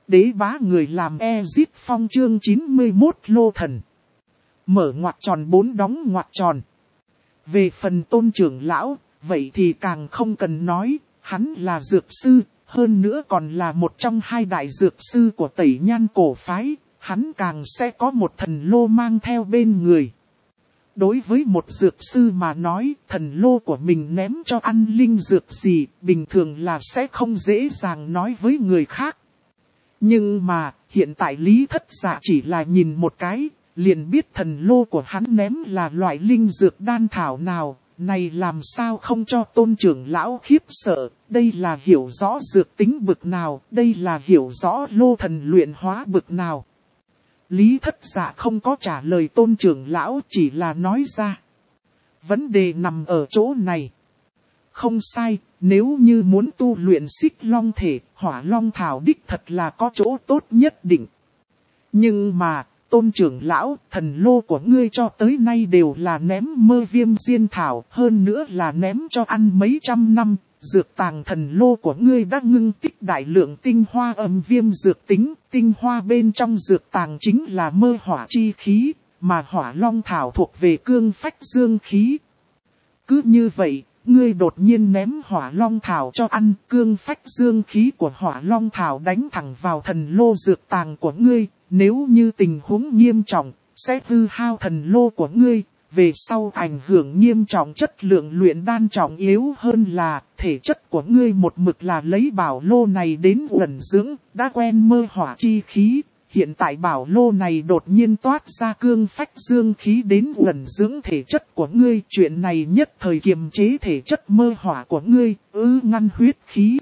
Đế bá người làm Ezit Phong chương 91 Lô Thần. Mở ngoặc tròn 4 đóng ngoặc tròn. Về phần Tôn trưởng lão, vậy thì càng không cần nói, hắn là dược sư, hơn nữa còn là một trong hai đại dược sư của Tẩy Nhan cổ phái, hắn càng sẽ có một thần lô mang theo bên người. Đối với một dược sư mà nói, thần lô của mình ném cho ăn linh dược gì, bình thường là sẽ không dễ dàng nói với người khác. Nhưng mà, hiện tại Lý Thất Dạ chỉ là nhìn một cái, liền biết thần lô của hắn ném là loại linh dược đan thảo nào, này làm sao không cho Tôn trưởng lão khiếp sợ, đây là hiểu rõ dược tính bực nào, đây là hiểu rõ lô thần luyện hóa bực nào. Lý Thất Dạ không có trả lời Tôn trưởng lão, chỉ là nói ra. Vấn đề nằm ở chỗ này. Không sai, nếu như muốn tu luyện xích long thể, hỏa long thảo đích thật là có chỗ tốt nhất định. Nhưng mà, Tôn trưởng lão, thần lô của ngươi cho tới nay đều là ném mơ viêm diên thảo, hơn nữa là ném cho ăn mấy trăm năm. Dược tàng thần lô của ngươi đã ngưng tích đại lượng tinh hoa âm viêm dược tính, tinh hoa bên trong dược tàng chính là mơ hỏa chi khí, mà hỏa long thảo thuộc về cương phách dương khí. Cứ như vậy, ngươi đột nhiên ném hỏa long thảo cho ăn, cương phách dương khí của hỏa long thảo đánh thẳng vào thần lô dược tàng của ngươi, nếu như tình huống nghiêm trọng, sẽ hư hao thần lô của ngươi. Về sau ảnh hưởng nghiêm trọng chất lượng luyện đan trọng yếu hơn là thể chất của ngươi một mực là lấy bảo lô này đến ẩn dưỡng, đã quen mơ hỏa chi khí. Hiện tại bảo lô này đột nhiên toát ra cương phách dương khí đến ẩn dưỡng thể chất của ngươi. Chuyện này nhất thời kiềm chế thể chất mơ hỏa của ngươi, ngăn huyết khí.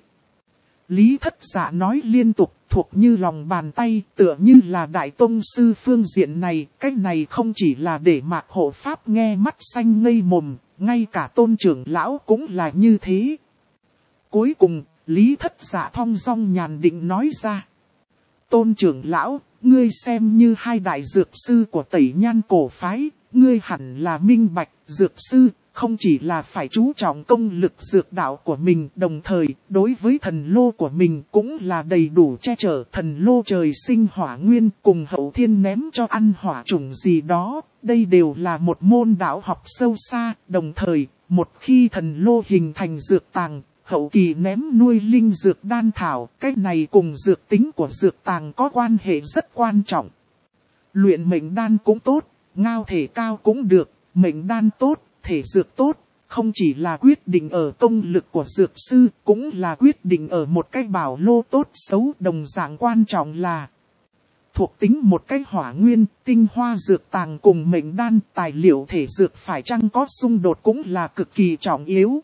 Lý Thất Dạ nói liên tục, thuộc như lòng bàn tay, tựa như là đại tông sư phương diện này. Cách này không chỉ là để Mạc Hộ Pháp nghe mắt xanh ngây mồm, ngay cả Tôn trưởng lão cũng là như thế. Cuối cùng, Lý Thất Dạ thong dong nhàn định nói ra. Tôn trưởng lão, ngươi xem như hai đại dược sư của Tẩy Nhan cổ phái, ngươi hẳn là minh bạch dược sư. Không chỉ là phải chú trọng công lực dược đạo của mình, đồng thời, đối với thần lô của mình cũng là đầy đủ che chở. Thần lô trời sinh hỏa nguyên cùng hậu thiên ném cho ăn hỏa chủng gì đó, đây đều là một môn đạo học sâu xa. Đồng thời, một khi thần lô hình thành dược tàng, hậu kỳ ném nuôi linh dược đan thảo, cái này cùng dược tính của dược tàng có quan hệ rất quan trọng. Luyện mệnh đan cũng tốt, ngao thể cao cũng được, mệnh đan tốt. Thể dược tốt, không chỉ là quyết định ở công lực của dược sư, cũng là quyết định ở một cái bảo lô tốt xấu. Đồng dạng quan trọng là thuộc tính một cái hỏa nguyên, tinh hoa dược tàng cùng mệnh đan, tài liệu thể dược phải chăng có xung đột cũng là cực kỳ trọng yếu.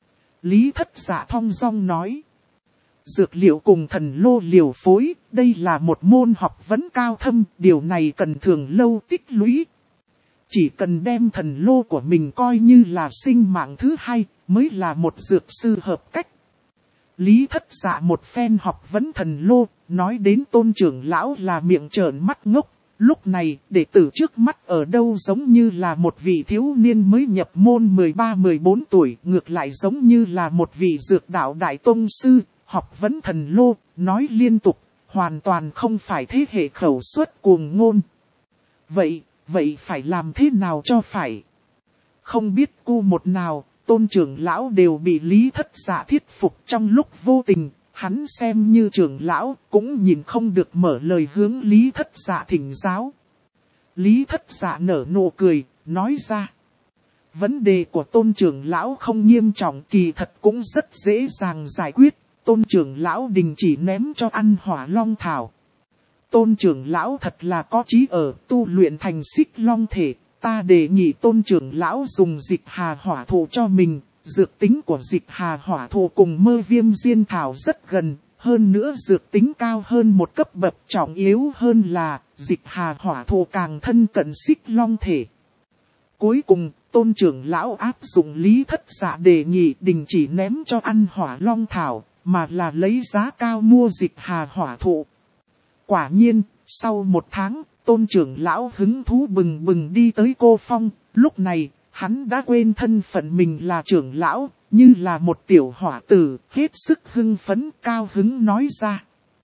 Lý Thất Dạ thong dong nói. Dược liệu cùng thần lô liều phối, đây là một môn học vấn cao thâm, điều này cần thường lâu tích lũy. Chỉ cần đem thần lô của mình coi như là sinh mạng thứ hai, mới là một dược sư hợp cách. Lý Thất Dạ một phen học vấn thần lô, nói đến Tôn trưởng lão là miệng trợn mắt ngốc. Lúc này, đệ tử trước mắt ở đâu giống như là một vị thiếu niên mới nhập môn 13-14 tuổi, ngược lại giống như là một vị dược đạo đại tông sư, học vấn thần lô, nói liên tục, hoàn toàn không phải thế hệ khẩu suất cuồng ngôn. Vậy phải làm thế nào cho phải? Không biết cu một nào, Tôn trưởng lão đều bị Lý Thất Dạ thuyết phục. Trong lúc vô tình, hắn xem như trưởng lão, cũng nhìn không được mở lời hướng Lý Thất Dạ thỉnh giáo. Lý Thất Dạ nở nụ cười, nói ra. Vấn đề của Tôn trưởng lão không nghiêm trọng, kỳ thật cũng rất dễ dàng giải quyết. Tôn trưởng lão đình chỉ ném cho ăn hỏa long thảo. Tôn trưởng lão thật là có chí ở tu luyện thành xích long thể, ta đề nghị Tôn trưởng lão dùng dịch hà hỏa thụ cho mình. Dược tính của dịch hà hỏa thụ cùng mơ viêm diên thảo rất gần, hơn nữa dược tính cao hơn một cấp bậc, trọng yếu hơn là dịch hà hỏa thụ càng thân cận xích long thể. Cuối cùng, Tôn trưởng lão áp dụng Lý Thất Dạ đề nghị đình chỉ ném cho ăn hỏa long thảo, mà là lấy giá cao mua dịch hà hỏa thụ. Quả nhiên, sau một tháng, Tôn trưởng lão hứng thú bừng bừng đi tới Cô Phong. Lúc này, hắn đã quên thân phận mình là trưởng lão, như là một tiểu hỏa tử, hết sức hưng phấn cao hứng nói ra.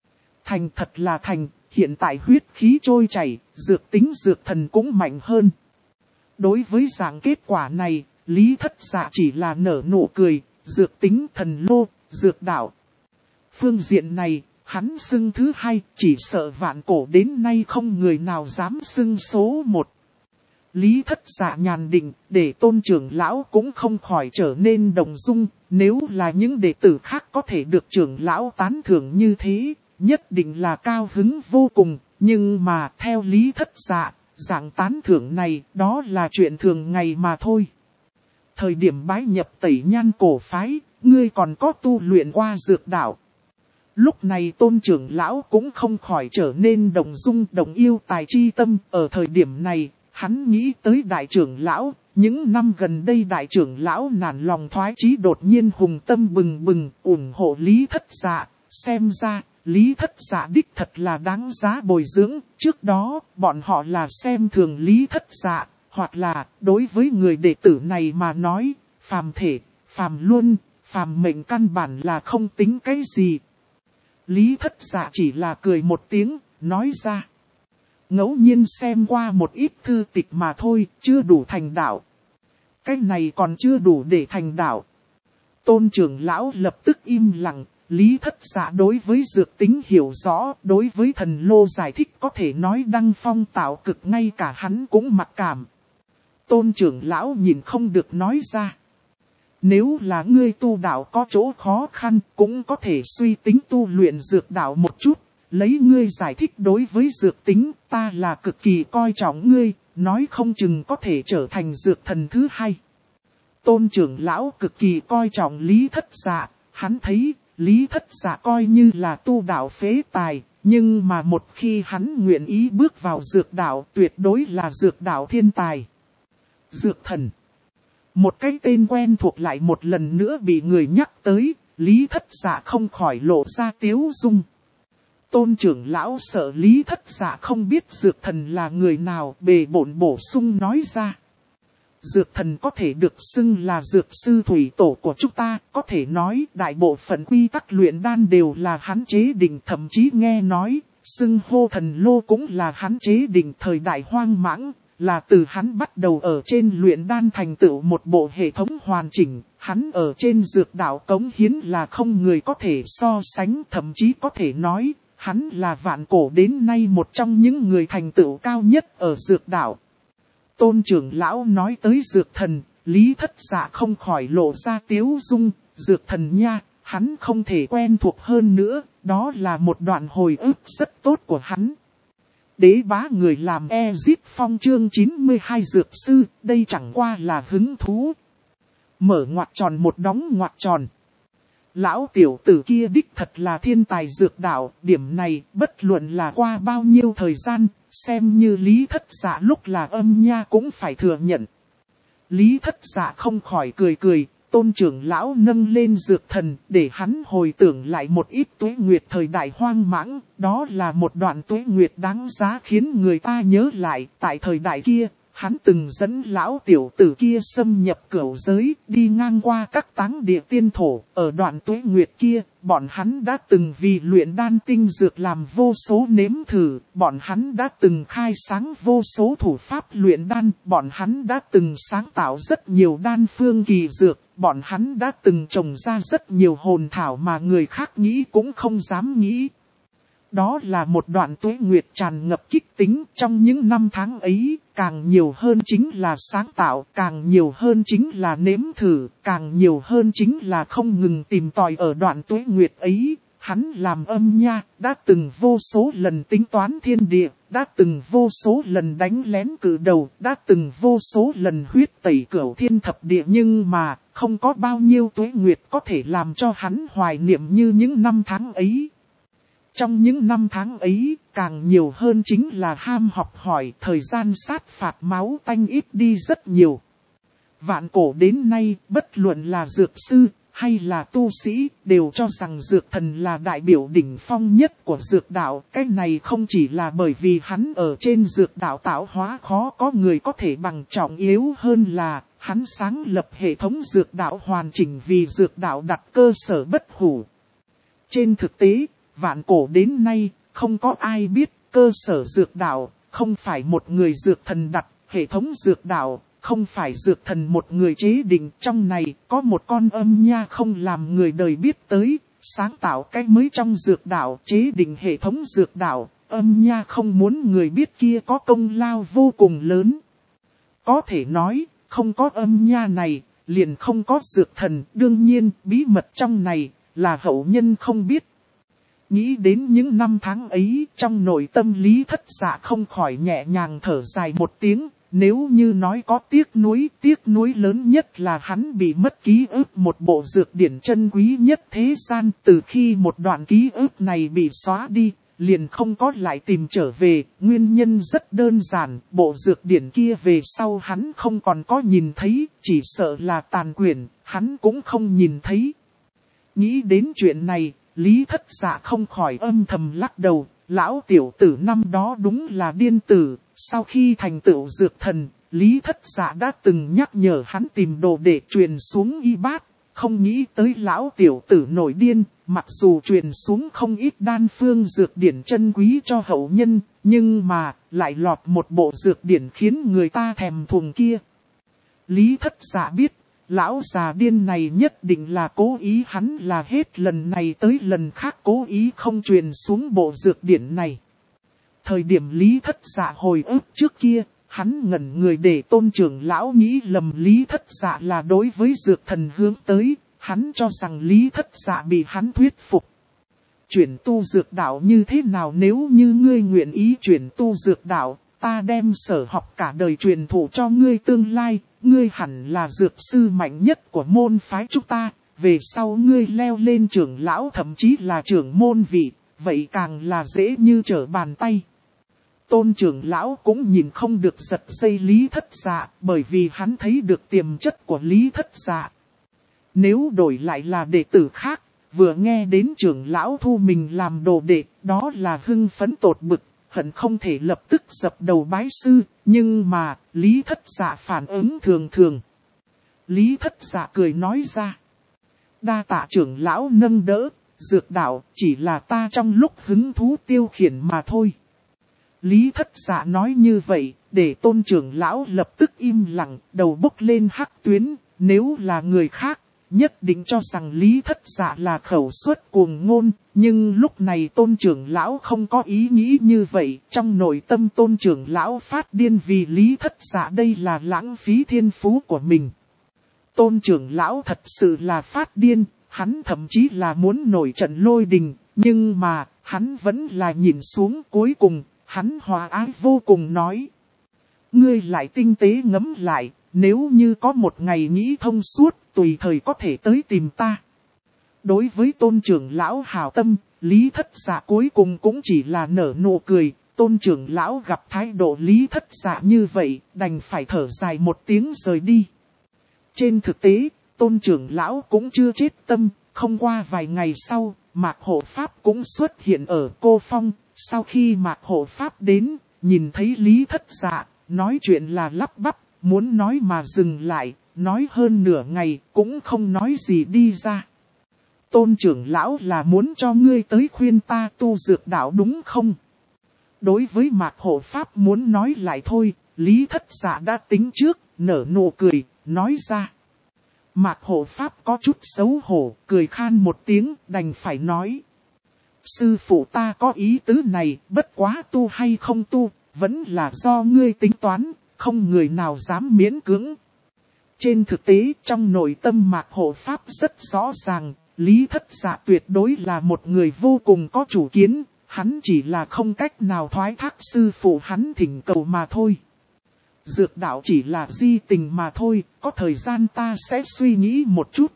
Thành thật là thành, hiện tại huyết khí trôi chảy, dược tính dược thần cũng mạnh hơn. Đối với dạng kết quả này, Lý Thất Dạ chỉ là nở nụ cười, dược tính thần lô, dược đạo. Phương diện này, hắn xưng thứ hai, chỉ sợ vạn cổ đến nay không người nào dám xưng số một. Lý Thất Dạ nhàn định, để Tôn trưởng lão cũng không khỏi trở nên động dung, nếu là những đệ tử khác có thể được trưởng lão tán thưởng như thế, nhất định là cao hứng vô cùng, nhưng mà theo Lý Thất Dạ, dạng tán thưởng này đó là chuyện thường ngày mà thôi. Thời điểm bái nhập Tẩy Nhan cổ phái, ngươi còn có tu luyện qua dược đạo. Lúc này Tôn trưởng lão cũng không khỏi trở nên động dung động yêu tài chi tâm. Ở thời điểm này, hắn nghĩ tới đại trưởng lão. Những năm gần đây đại trưởng lão nản lòng thoái chí đột nhiên hùng tâm bừng bừng ủng hộ Lý Thất Dạ. Xem ra, Lý Thất Dạ đích thật là đáng giá bồi dưỡng. Trước đó, bọn họ là xem thường Lý Thất Dạ. Hoặc là, đối với người đệ tử này mà nói, phàm thể, phàm luân, phàm mệnh căn bản là không tính cái gì. Lý Thất Dạ chỉ là cười một tiếng, nói ra. Ngẫu nhiên xem qua một ít thư tịch mà thôi, chưa đủ thành đạo. Cái này còn chưa đủ để thành đạo. Tôn trưởng lão lập tức im lặng, Lý Thất Dạ đối với dược tính hiểu rõ, đối với thần lô giải thích có thể nói đăng phong tạo cực ngay cả hắn cũng mặc cảm. Tôn trưởng lão nhìn không được nói ra. Nếu là ngươi tu đạo có chỗ khó khăn, cũng có thể suy tính tu luyện dược đạo một chút. Lấy ngươi giải thích đối với dược tính, ta là cực kỳ coi trọng ngươi, nói không chừng có thể trở thành dược thần thứ hai. Tôn trưởng lão cực kỳ coi trọng Lý Thất Dạ, hắn thấy Lý Thất Dạ coi như là tu đạo phế tài, nhưng mà một khi hắn nguyện ý bước vào dược đạo tuyệt đối là dược đạo thiên tài. Dược thần. Một cái tên quen thuộc lại một lần nữa bị người nhắc tới, Lý Thất Dạ không khỏi lộ ra tiếu dung. Tôn trưởng lão sợ Lý Thất Dạ không biết dược thần là người nào, bề bộn bổ sung nói ra. Dược thần có thể được xưng là dược sư thủy tổ của chúng ta, có thể nói đại bộ phận quy tắc luyện đan đều là hắn chế định, thậm chí nghe nói, xưng hô thần lô cũng là hắn chế định. Thời đại hoang mãng, là từ hắn bắt đầu ở trên luyện đan thành tựu một bộ hệ thống hoàn chỉnh, hắn ở trên dược đạo cống hiến là không người có thể so sánh, thậm chí có thể nói, hắn là vạn cổ đến nay một trong những người thành tựu cao nhất ở dược đạo. Tôn trưởng lão nói tới dược thần, Lý Thất Dạ không khỏi lộ ra tiếu dung, dược thần nha, hắn không thể quen thuộc hơn nữa, đó là một đoạn hồi ức rất tốt của hắn. Đế bá người làm Ezip Phong chương 92 dược sư, đây chẳng qua là hứng thú. Mở ngoặc tròn một đóng ngoặc tròn. Lão tiểu tử kia đích thật là thiên tài dược đạo, điểm này bất luận là qua bao nhiêu thời gian, xem như Lý Thất Dạ lúc là âm nha cũng phải thừa nhận. Lý Thất Dạ không khỏi cười cười, tôn trưởng lão nâng lên dược thần để hắn hồi tưởng lại một ít tuế nguyệt thời đại hoang mãng, đó là một đoạn tuế nguyệt đáng giá khiến người ta nhớ lại. Tại thời đại kia, hắn từng dẫn lão tiểu tử kia xâm nhập cửu giới, đi ngang qua các táng địa tiên thổ. Ở đoạn tuế nguyệt kia, bọn hắn đã từng vì luyện đan tinh dược làm vô số nếm thử, bọn hắn đã từng khai sáng vô số thủ pháp luyện đan, bọn hắn đã từng sáng tạo rất nhiều đan phương kỳ dược, bọn hắn đã từng trồng ra rất nhiều hồn thảo mà người khác nghĩ cũng không dám nghĩ. Đó là một đoạn tuế nguyệt tràn ngập kích tính, trong những năm tháng ấy, càng nhiều hơn chính là sáng tạo, càng nhiều hơn chính là nếm thử, càng nhiều hơn chính là không ngừng tìm tòi. Ở đoạn tuế nguyệt ấy, hắn làm âm nha, đã từng vô số lần tính toán thiên địa, đã từng vô số lần đánh lén cử đầu, đã từng vô số lần huyết tẩy cửu thiên thập địa, nhưng mà, không có bao nhiêu tuế nguyệt có thể làm cho hắn hoài niệm như những năm tháng ấy. Trong những năm tháng ấy, càng nhiều hơn chính là ham học hỏi, thời gian sát phạt máu tanh ít đi rất nhiều. Vạn cổ đến nay, bất luận là dược sư hay là tu sĩ, đều cho rằng dược thần là đại biểu đỉnh phong nhất của dược đạo. Cái này không chỉ là bởi vì hắn ở trên dược đạo tạo hóa khó có người có thể bằng, trọng yếu hơn là hắn sáng lập hệ thống dược đạo hoàn chỉnh vì dược đạo đặt cơ sở bất hủ. Trên thực tế, vạn cổ đến nay, không có ai biết cơ sở dược đạo, không phải một người dược thần đặt, hệ thống dược đạo, không phải dược thần một người chế định. Trong này có một con âm nha không làm người đời biết tới, sáng tạo cái mới trong dược đạo, chế định hệ thống dược đạo, âm nha không muốn người biết kia có công lao vô cùng lớn. Có thể nói, không có âm nha này, liền không có dược thần, đương nhiên bí mật trong này là hậu nhân không biết. Nghĩ đến những năm tháng ấy, trong nội tâm Lý Thất Dạ không khỏi nhẹ nhàng thở dài một tiếng. Nếu như nói có tiếc nuối lớn nhất là hắn bị mất ký ức một bộ dược điển chân quý nhất thế gian. Từ khi một đoạn ký ức này bị xóa đi, liền không có lại tìm trở về. Nguyên nhân rất đơn giản, bộ dược điển kia về sau hắn không còn có nhìn thấy, chỉ sợ là tàn quyển, hắn cũng không nhìn thấy. Nghĩ đến chuyện này, Lý Thất Dạ không khỏi âm thầm lắc đầu, lão tiểu tử năm đó đúng là điên tử. Sau khi thành tựu dược thần, Lý Thất Dạ đã từng nhắc nhở hắn tìm đồ để truyền xuống y bát, không nghĩ tới lão tiểu tử nổi điên, mặc dù truyền xuống không ít đan phương dược điển chân quý cho hậu nhân, nhưng mà lại lọt một bộ dược điển khiến người ta thèm thuồng kia. Lý Thất Dạ biết, lão già điên này nhất định là cố ý, hắn là hết lần này tới lần khác cố ý không truyền xuống bộ dược điển này. Thời điểm Lý Thất Dạ hồi ức trước kia, hắn ngẩn người để Tôn trưởng lão nghĩ lầm Lý Thất Dạ là đối với dược thần hướng tới, hắn cho rằng Lý Thất Dạ bị hắn thuyết phục. Chuyển tu dược đạo như thế nào? Nếu như ngươi nguyện ý chuyển tu dược đạo, ta đem sở học cả đời truyền thụ cho ngươi tương lai, ngươi hẳn là dược sư mạnh nhất của môn phái chúng ta, về sau ngươi leo lên trưởng lão thậm chí là trưởng môn vị, vậy càng là dễ như trở bàn tay. Tôn trưởng lão cũng nhìn không được giật dây Lý Thất Dạ, bởi vì hắn thấy được tiềm chất của Lý Thất Dạ. Nếu đổi lại là đệ tử khác, vừa nghe đến trưởng lão thu mình làm đồ đệ, đó là hưng phấn tột bực, hận không thể lập tức dập đầu bái sư, nhưng mà, Lý Thất Dạ phản ứng thường thường. Lý Thất Dạ cười nói ra, đa tạ trưởng lão nâng đỡ, dược đạo chỉ là ta trong lúc hứng thú tiêu khiển mà thôi. Lý Thất Dạ nói như vậy, để Tôn trưởng lão lập tức im lặng, đầu bốc lên hắc tuyến, nếu là người khác, nhất định cho rằng Lý Thất Dạ là khẩu suất cuồng ngôn, nhưng lúc này Tôn trưởng lão không có ý nghĩ như vậy, trong nội tâm Tôn trưởng lão phát điên vì Lý Thất Dạ đây là lãng phí thiên phú của mình. Tôn trưởng lão thật sự là phát điên, hắn thậm chí là muốn nổi trận lôi đình, nhưng mà, hắn vẫn là nhìn xuống cuối cùng. Hắn hòa ái vô cùng nói. Ngươi lại tinh tế ngẫm lại, nếu như có một ngày nghĩ thông suốt, tùy thời có thể tới tìm ta. Đối với Tôn trưởng lão hảo tâm, Lý Thất Dạ cuối cùng cũng chỉ là nở nụ cười. Tôn trưởng lão gặp thái độ Lý Thất Dạ như vậy, đành phải thở dài một tiếng rời đi. Trên thực tế, Tôn trưởng lão cũng chưa chết tâm, không qua vài ngày sau, Mạc Hộ Pháp cũng xuất hiện ở Cô Phong. Sau khi Mạc Hộ Pháp đến, nhìn thấy Lý Thất Dạ, nói chuyện là lắp bắp, muốn nói mà dừng lại, nói hơn nửa ngày cũng không nói gì đi ra. Tôn trưởng lão là muốn cho ngươi tới khuyên ta tu dược đạo đúng không? Đối với Mạc Hộ Pháp muốn nói lại thôi, Lý Thất Dạ đã tính trước, nở nụ cười, nói ra. Mạc Hộ Pháp có chút xấu hổ, cười khan một tiếng, đành phải nói. Sư phụ ta có ý tứ này, bất quá tu hay không tu, vẫn là do ngươi tính toán, không người nào dám miễn cưỡng. Trên thực tế, trong nội tâm Mạc Hộ Pháp rất rõ ràng, Lý Thất Dạ tuyệt đối là một người vô cùng có chủ kiến, hắn chỉ là không cách nào thoái thác sư phụ hắn thỉnh cầu mà thôi. Dược đạo chỉ là di tình mà thôi, có thời gian ta sẽ suy nghĩ một chút.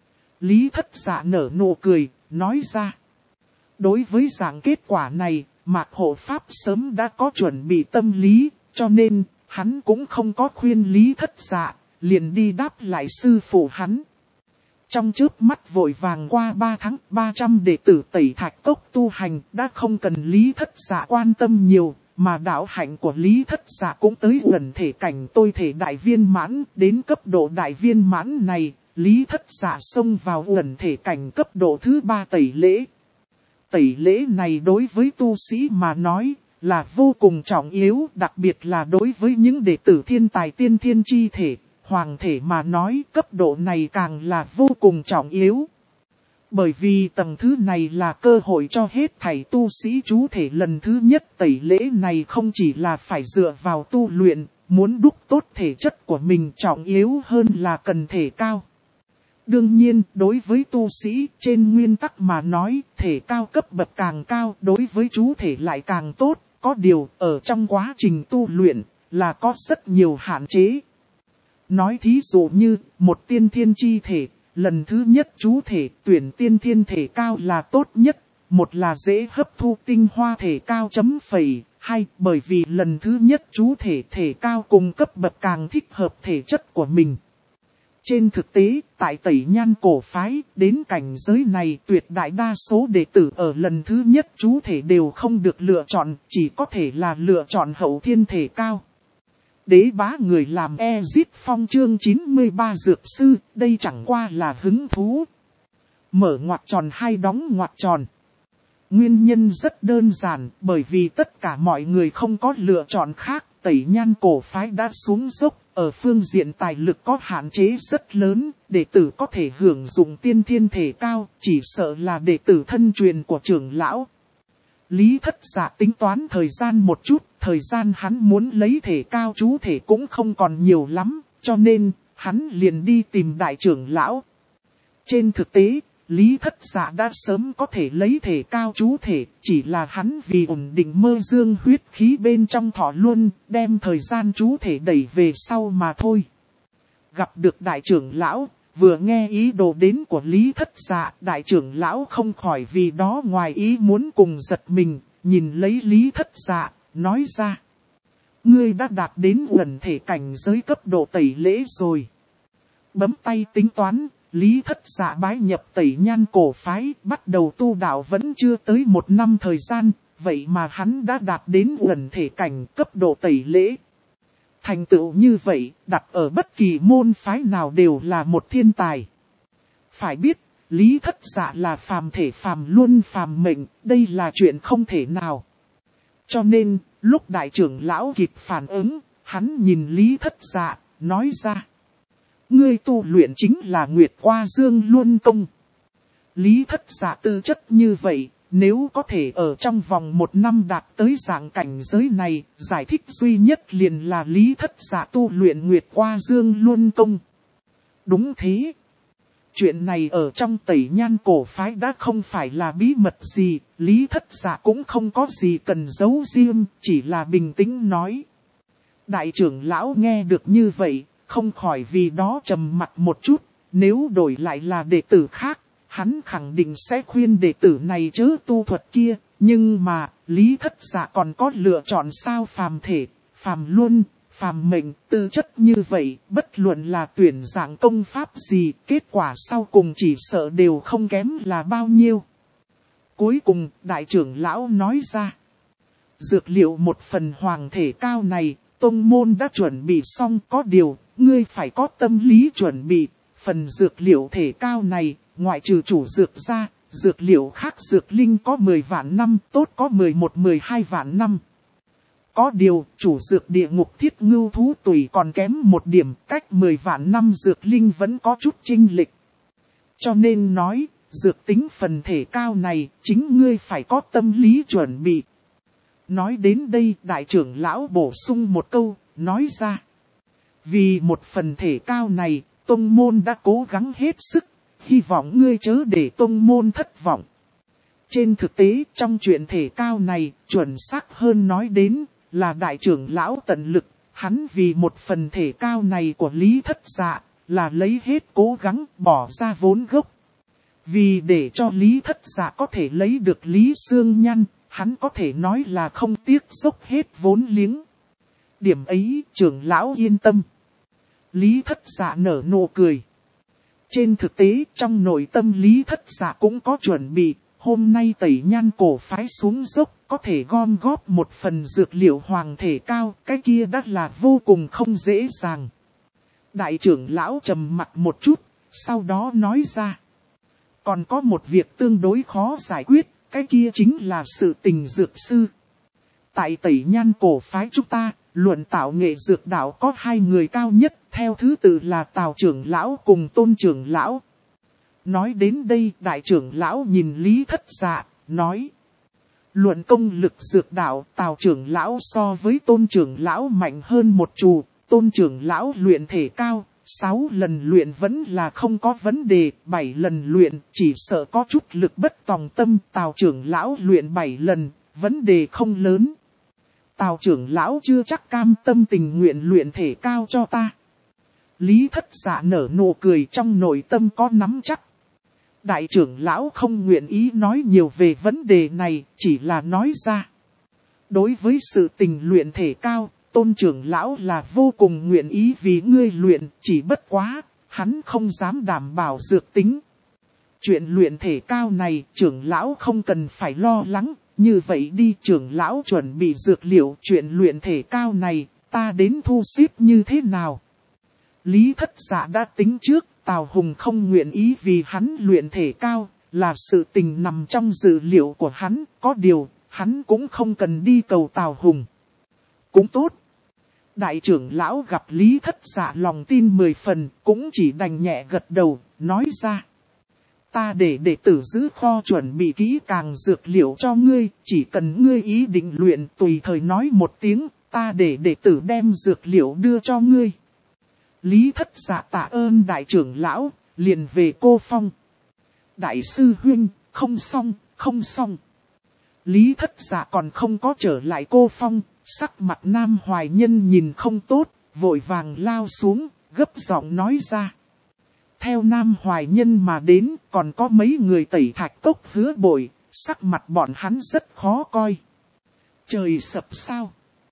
Lý Thất Dạ nở nụ cười, nói ra. Đối với dạng kết quả này, Mạc Hộ Pháp sớm đã có chuẩn bị tâm lý, cho nên, hắn cũng không có khuyên Lý Thất Dạ, liền đi đáp lại sư phụ hắn. Trong chớp mắt vội vàng qua 3 tháng, 300 đệ tử Tẩy Thạch Cốc tu hành đã không cần Lý Thất Dạ quan tâm nhiều, mà đạo hạnh của Lý Thất Dạ cũng tới gần thể cảnh tôi thể đại viên mãn, đến cấp độ đại viên mãn này, Lý Thất Dạ xông vào gần thể cảnh cấp độ thứ 3 tẩy lễ. tẩy lễ này đối với tu sĩ mà nói là vô cùng trọng yếu, đặc biệt là đối với những đệ tử thiên tài tiên thiên chi thể, hoàng thể mà nói cấp độ này càng là vô cùng trọng yếu. Bởi vì tầng thứ này là cơ hội cho hết thảy tu sĩ chú thể lần thứ nhất tẩy lễ này không chỉ là phải dựa vào tu luyện, muốn đúc tốt thể chất của mình trọng yếu hơn là cần thể cao. Đương nhiên, đối với tu sĩ, trên nguyên tắc mà nói, thể cao cấp bậc càng cao, đối với chú thể lại càng tốt, có điều, ở trong quá trình tu luyện, là có rất nhiều hạn chế. Nói thí dụ như, một tiên thiên chi thể, lần thứ nhất chú thể tuyển tiên thiên thể cao là tốt nhất, một là dễ hấp thu tinh hoa thể cao chấm phẩy, hai bởi vì lần thứ nhất chú thể thể cao cùng cấp bậc càng thích hợp thể chất của mình. Trên thực tế, tại Tẩy Nhan cổ phái, đến cảnh giới này tuyệt đại đa số đệ tử ở lần thứ nhất chú thể đều không được lựa chọn, chỉ có thể là lựa chọn hậu thiên thể cao. Đế bá người làm Ezit Phong chương 93 dược sư, đây chẳng qua là hứng thú. Mở ngoặc tròn hay đóng ngoặc tròn. Nguyên nhân rất đơn giản, bởi vì tất cả mọi người không có lựa chọn khác, Tẩy Nhan cổ phái đã xuống dốc, ở phương diện tài lực có hạn chế rất lớn, đệ tử có thể hưởng dụng tiên thiên thể cao, chỉ sợ là đệ tử thân truyền của trưởng lão. Lý Thất Dạ tính toán thời gian một chút, thời gian hắn muốn lấy thể cao chú thể cũng không còn nhiều lắm, cho nên, hắn liền đi tìm đại trưởng lão. Trên thực tế, Lý Thất Dạ đã sớm có thể lấy thể cao chú thể, chỉ là hắn vì ổn định mơ dương huyết khí bên trong thọ luân, đem thời gian chú thể đẩy về sau mà thôi. Gặp được đại trưởng lão, vừa nghe ý đồ đến của Lý Thất Dạ, đại trưởng lão không khỏi vì đó ngoài ý muốn cùng giật mình, nhìn lấy Lý Thất Dạ, nói ra. Ngươi đã đạt đến uẩn thể cảnh giới cấp độ tẩy lễ rồi. Bấm tay tính toán. Lý Thất Dạ bái nhập Tẩy Nhan cổ phái, bắt đầu tu đạo vẫn chưa tới 1 năm thời gian, vậy mà hắn đã đạt đến uẩn thể cảnh cấp độ tẩy lễ. Thành tựu như vậy, đặt ở bất kỳ môn phái nào đều là một thiên tài. Phải biết, Lý Thất Dạ là phàm thể phàm luân phàm mệnh, đây là chuyện không thể nào. Cho nên, lúc đại trưởng lão kịp phản ứng, hắn nhìn Lý Thất Dạ, nói ra. Ngươi tu luyện chính là Nguyệt Qua Dương Luân Công. Lý Thất Dạ tư chất như vậy, nếu có thể ở trong vòng 1 năm đạt tới dạng cảnh giới này, giải thích duy nhất liền là Lý Thất Dạ tu luyện Nguyệt Qua Dương Luân Công. Đúng thế. Chuyện này ở trong Tẩy Nhan cổ phái đã không phải là bí mật gì, Lý Thất Dạ cũng không có gì cần giấu riêng, chỉ là bình tĩnh nói. Đại trưởng lão nghe được như vậy, không khỏi vì đó trầm mặt một chút, nếu đổi lại là đệ tử khác, hắn khẳng định sẽ khuyên đệ tử này chớ tu thuật kia, nhưng mà, Lý Thất Dạ còn có lựa chọn sao phàm thể, phàm luân, phàm mệnh, tư chất như vậy, bất luận là tuyển dạng công pháp gì, kết quả sau cùng chỉ sợ đều không kém là bao nhiêu. Cuối cùng, đại trưởng lão nói ra, dược liệu một phần hoàng thể cao này, tông môn đã chuẩn bị xong, có điều, ngươi phải có tâm lý chuẩn bị, phần dược liệu thể cao này, ngoại trừ chủ dược ra, dược liệu khác dược linh có 10 vạn năm, tốt có 11-12 vạn năm. Có điều, chủ dược địa ngục thiết ngưu thú tùy còn kém 1 điểm, cách 10 vạn năm dược linh vẫn có chút chênh lệch. Cho nên nói, dược tính phần thể cao này, chính ngươi phải có tâm lý chuẩn bị. Nói đến đây, đại trưởng lão bổ sung một câu, nói ra. Vì một phần thể cao này, tông môn đã cố gắng hết sức, hy vọng ngươi chớ để tông môn thất vọng. Trên thực tế, trong chuyện thể cao này, chuẩn xác hơn nói đến, là đại trưởng lão tận lực, hắn vì một phần thể cao này của Lý Thất Dạ, là lấy hết cố gắng bỏ ra vốn gốc. Vì để cho Lý Thất Dạ có thể lấy được Lý Xương Nhan, hắn có thể nói là không tiếc dốc hết vốn liếng. Điểm ấy, trưởng lão yên tâm. Lý Thất Dạ nở nụ cười. Trên thực tế, trong nội tâm Lý Thất Dạ cũng có chuẩn bị, hôm nay Tẩy Nhan cổ phái xuống dốc, có thể gom góp một phần dược liệu hoàng thể cao, cái kia đã là vô cùng không dễ dàng. Đại trưởng lão trầm mặt một chút, sau đó nói ra. Còn có một việc tương đối khó giải quyết, Cái kia chính là sự tình dược sư. Tại Tẩy Nhan cổ phái chúng ta, luận tạo nghệ dược đạo có 2 người cao nhất, theo thứ tự là Tào trưởng lão cùng Tôn trưởng lão. Nói đến đây, đại trưởng lão nhìn Lý Thất Dạ, nói. Luận công lực dược đạo, Tào trưởng lão so với Tôn trưởng lão mạnh hơn một chù, Tôn trưởng lão luyện thể cao, 6 lần luyện vẫn là không có vấn đề, 7 lần luyện chỉ sợ có chút lực bất tòng tâm, Tào trưởng lão luyện 7 lần, vấn đề không lớn. Tào trưởng lão chưa chắc cam tâm tình nguyện luyện thể cao cho ta. Lý Thất Dạ nở nụ cười, trong nội tâm có nắm chắc. Đại trưởng lão không nguyện ý nói nhiều về vấn đề này, chỉ là nói ra. Đối với sự tình luyện thể cao, Tôn trưởng lão là vô cùng nguyện ý vì ngươi luyện, chỉ bất quá, hắn không dám đảm bảo dược tính. Chuyện luyện thể cao này, trưởng lão không cần phải lo lắng, như vậy đi, trưởng lão chuẩn bị dược liệu, chuyện luyện thể cao này, ta đến thu xếp như thế nào? Lý Thất Dạ đã tính trước, Tào Hùng không nguyện ý vì hắn luyện thể cao, là sự tình nằm trong dự liệu của hắn, có điều, hắn cũng không cần đi cầu Tào Hùng. Cũng tốt. Đại trưởng lão gặp Lý Thất Dạ lòng tin 10 phần, cũng chỉ đành nhẹ gật đầu, nói ra. Ta để đệ tử giữ kho chuẩn bị kỹ càng dược liệu cho ngươi, chỉ cần ngươi ý định luyện tùy thời nói một tiếng, ta để đệ tử đem dược liệu đưa cho ngươi. Lý Thất Dạ tạ ơn đại trưởng lão, liền về Cô Phong. Đại sư huynh, không xong, không xong. Lý Thất Dạ còn không có trở lại Cô Phong, sắc mặt Nam Hoài Nhân nhìn không tốt, vội vàng lao xuống, gấp giọng nói ra. Theo Nam Hoài Nhân mà đến, còn có mấy người Tẩy Thạch Cốc Hứa Bội, sắc mặt bọn hắn rất khó coi. Trời sập sao?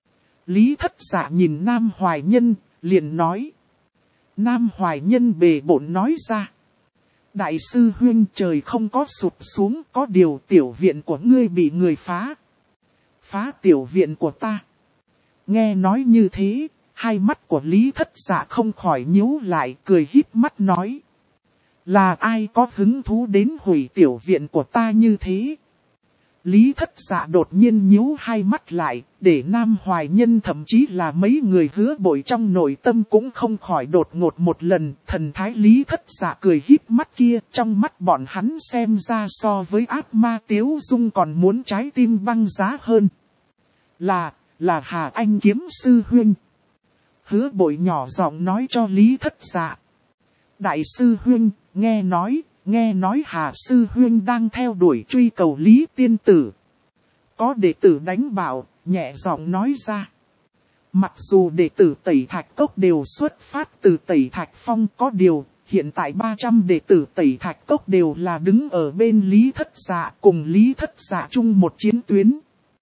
Lý Thất Dạ nhìn Nam Hoài Nhân, liền nói. Nam Hoài Nhân bề bộn nói ra. Đại sư huynh, trời không có sụp xuống, có điều tiểu viện của ngươi bị người phá. Phá tiểu viện của ta. Nghe nói như thế, hai mắt của Lý Thất Dạ không khỏi nhíu lại, cười híp mắt nói. Là ai có hứng thú đến hủy tiểu viện của ta như thế? Lý Thất Dạ đột nhiên nhíu hai mắt lại, để Nam Hoài Nhân thậm chí là mấy người Hứa Bội trong nội tâm cũng không khỏi đột ngột một lần. Thần thái Lý Thất Dạ cười híp mắt kia, trong mắt bọn hắn xem ra so với ác ma Tiếu Dung còn muốn trái tim băng giá hơn. Là Hà Anh Kiếm sư huynh. Hứa Bội nhỏ giọng nói cho Lý Thất Dạ. Đại sư huynh, nghe nói Hà sư huynh đang theo đuổi truy cầu Lý tiên tử. Có đệ tử đánh bảo, nhẹ giọng nói ra. Mặc dù đệ tử Tẩy Thạch Cốc đều xuất phát từ Tẩy Thạch Phong, có điều, hiện tại 300 đệ tử Tẩy Thạch Cốc đều là đứng ở bên Lý Thất Dạ, cùng Lý Thất Dạ chung một chiến tuyến.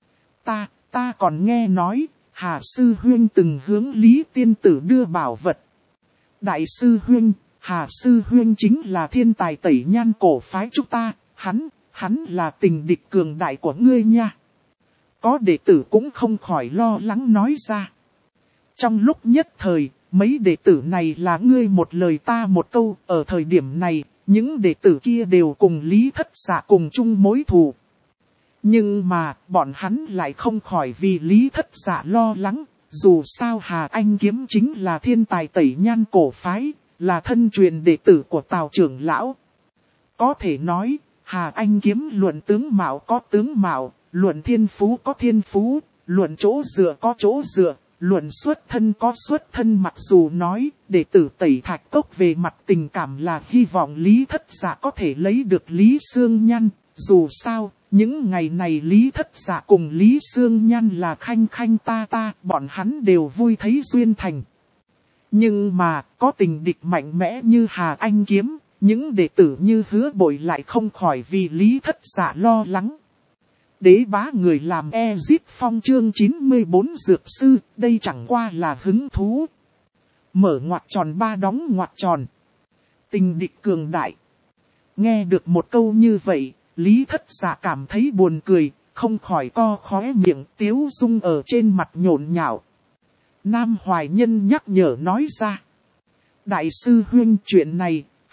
Ta còn nghe nói, Hà sư huynh từng hướng Lý tiên tử đưa bảo vật. Đại sư huynh, Hà sư huynh chính là thiên tài Tẩy Nhan cổ phái chúng ta, hắn là tình địch cường đại của ngươi nha. Có đệ tử cũng không khỏi lo lắng nói ra. Trong lúc nhất thời, mấy đệ tử này là ngươi một lời ta một câu, ở thời điểm này, những đệ tử kia đều cùng Lý Thất Dạ cùng chung mối thù. Nhưng mà, bọn hắn lại không khỏi vì Lý Thất Dạ lo lắng, dù sao Hà Anh Kiếm chính là thiên tài Tẩy Nhan cổ phái, là thân truyền đệ tử của Tào trưởng lão. Có thể nói, Hà Anh Kiếm luận tướng mạo có tướng mạo, luận thiên phú có thiên phú, luận chỗ dựa có chỗ dựa, luận xuất thân có xuất thân. Mặc dù nói, đệ tử Tẩy Thạch Cốc về mặt tình cảm là hy vọng Lý Thất Dạ có thể lấy được Lý Sương Nhan, dù sao, những ngày này Lý Thất Dạ cùng Lý Sương Nhan là khanh khanh ta, bọn hắn đều vui thấy duyên thành. Nhưng mà, có tình địch mạnh mẽ như Hà Anh Kiếm, những đệ tử như Hứa Bội lại không khỏi vì Lý Thất Dạ lo lắng. Đế bá người làm Ezip Phong chương 94 dược sư, đây chẳng qua là hứng thú. Mở ngoặc tròn ba đóng ngoặc tròn. Tình địch cường đại. Nghe được một câu như vậy, Lý Thất Dạ cảm thấy buồn cười, không khỏi co khóe miệng. Tiếu Dung ở trên mặt nhộn nhạo. Nam Hoài Nhân nhắc nhở nói ra. Đại sư huynh, chuyện này,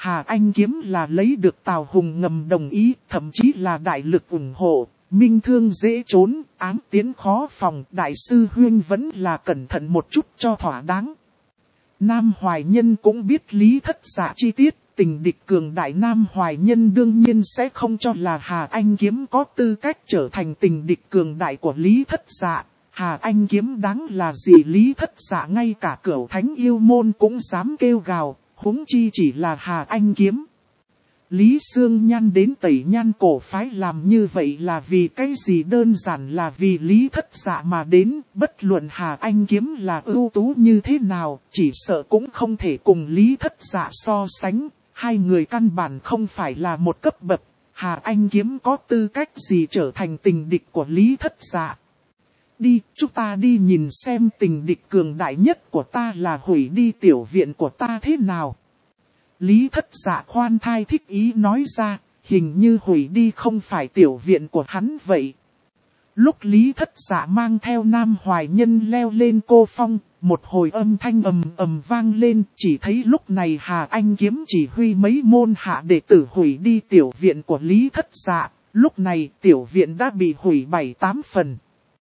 Hà Anh Kiếm là lấy được Tào Hùng ngầm đồng ý, thậm chí là đại lực ủng hộ. Minh thương dễ trốn, ám tiến khó phòng, đại sư huyên vẫn là cẩn thận một chút cho thỏa đáng. Nam Hoài Nhân cũng biết Lý Thất Dạ chi tiết, tình địch cường đại Nam Hoài Nhân đương nhiên sẽ không cho là Hà Anh Kiếm có tư cách trở thành tình địch cường đại của Lý Thất Dạ. Hà Anh Kiếm đáng là gì Lý Thất Dạ ngay cả Cửu Thánh yêu môn cũng dám kêu gào, huống chi chỉ là Hà Anh Kiếm. Lý Sương Nhan đến Tẩy Nhan cổ phái làm như vậy là vì cái gì, đơn giản là vì Lý Thất Dạ mà đến, bất luận Hà Anh Kiếm là ưu tú như thế nào, chỉ sợ cũng không thể cùng Lý Thất Dạ so sánh, hai người căn bản không phải là một cấp bậc, Hà Anh Kiếm có tư cách gì trở thành tình địch của Lý Thất Dạ. Đi, chúng ta đi nhìn xem tình địch cường đại nhất của ta là hủy đi tiểu viện của ta thế nào. Lý Thất Dạ khoan thai thích ý nói ra, hình như hủy đi không phải tiểu viện của hắn vậy. Lúc Lý Thất Dạ mang theo Nam Hoài Nhân leo lên cô phong, một hồi âm thanh ầm ầm vang lên, chỉ thấy lúc này Hà Anh Kiếm chỉ huy mấy môn hạ đệ tử hủy đi tiểu viện của Lý Thất Dạ, lúc này tiểu viện đã bị hủy 7-8 phần.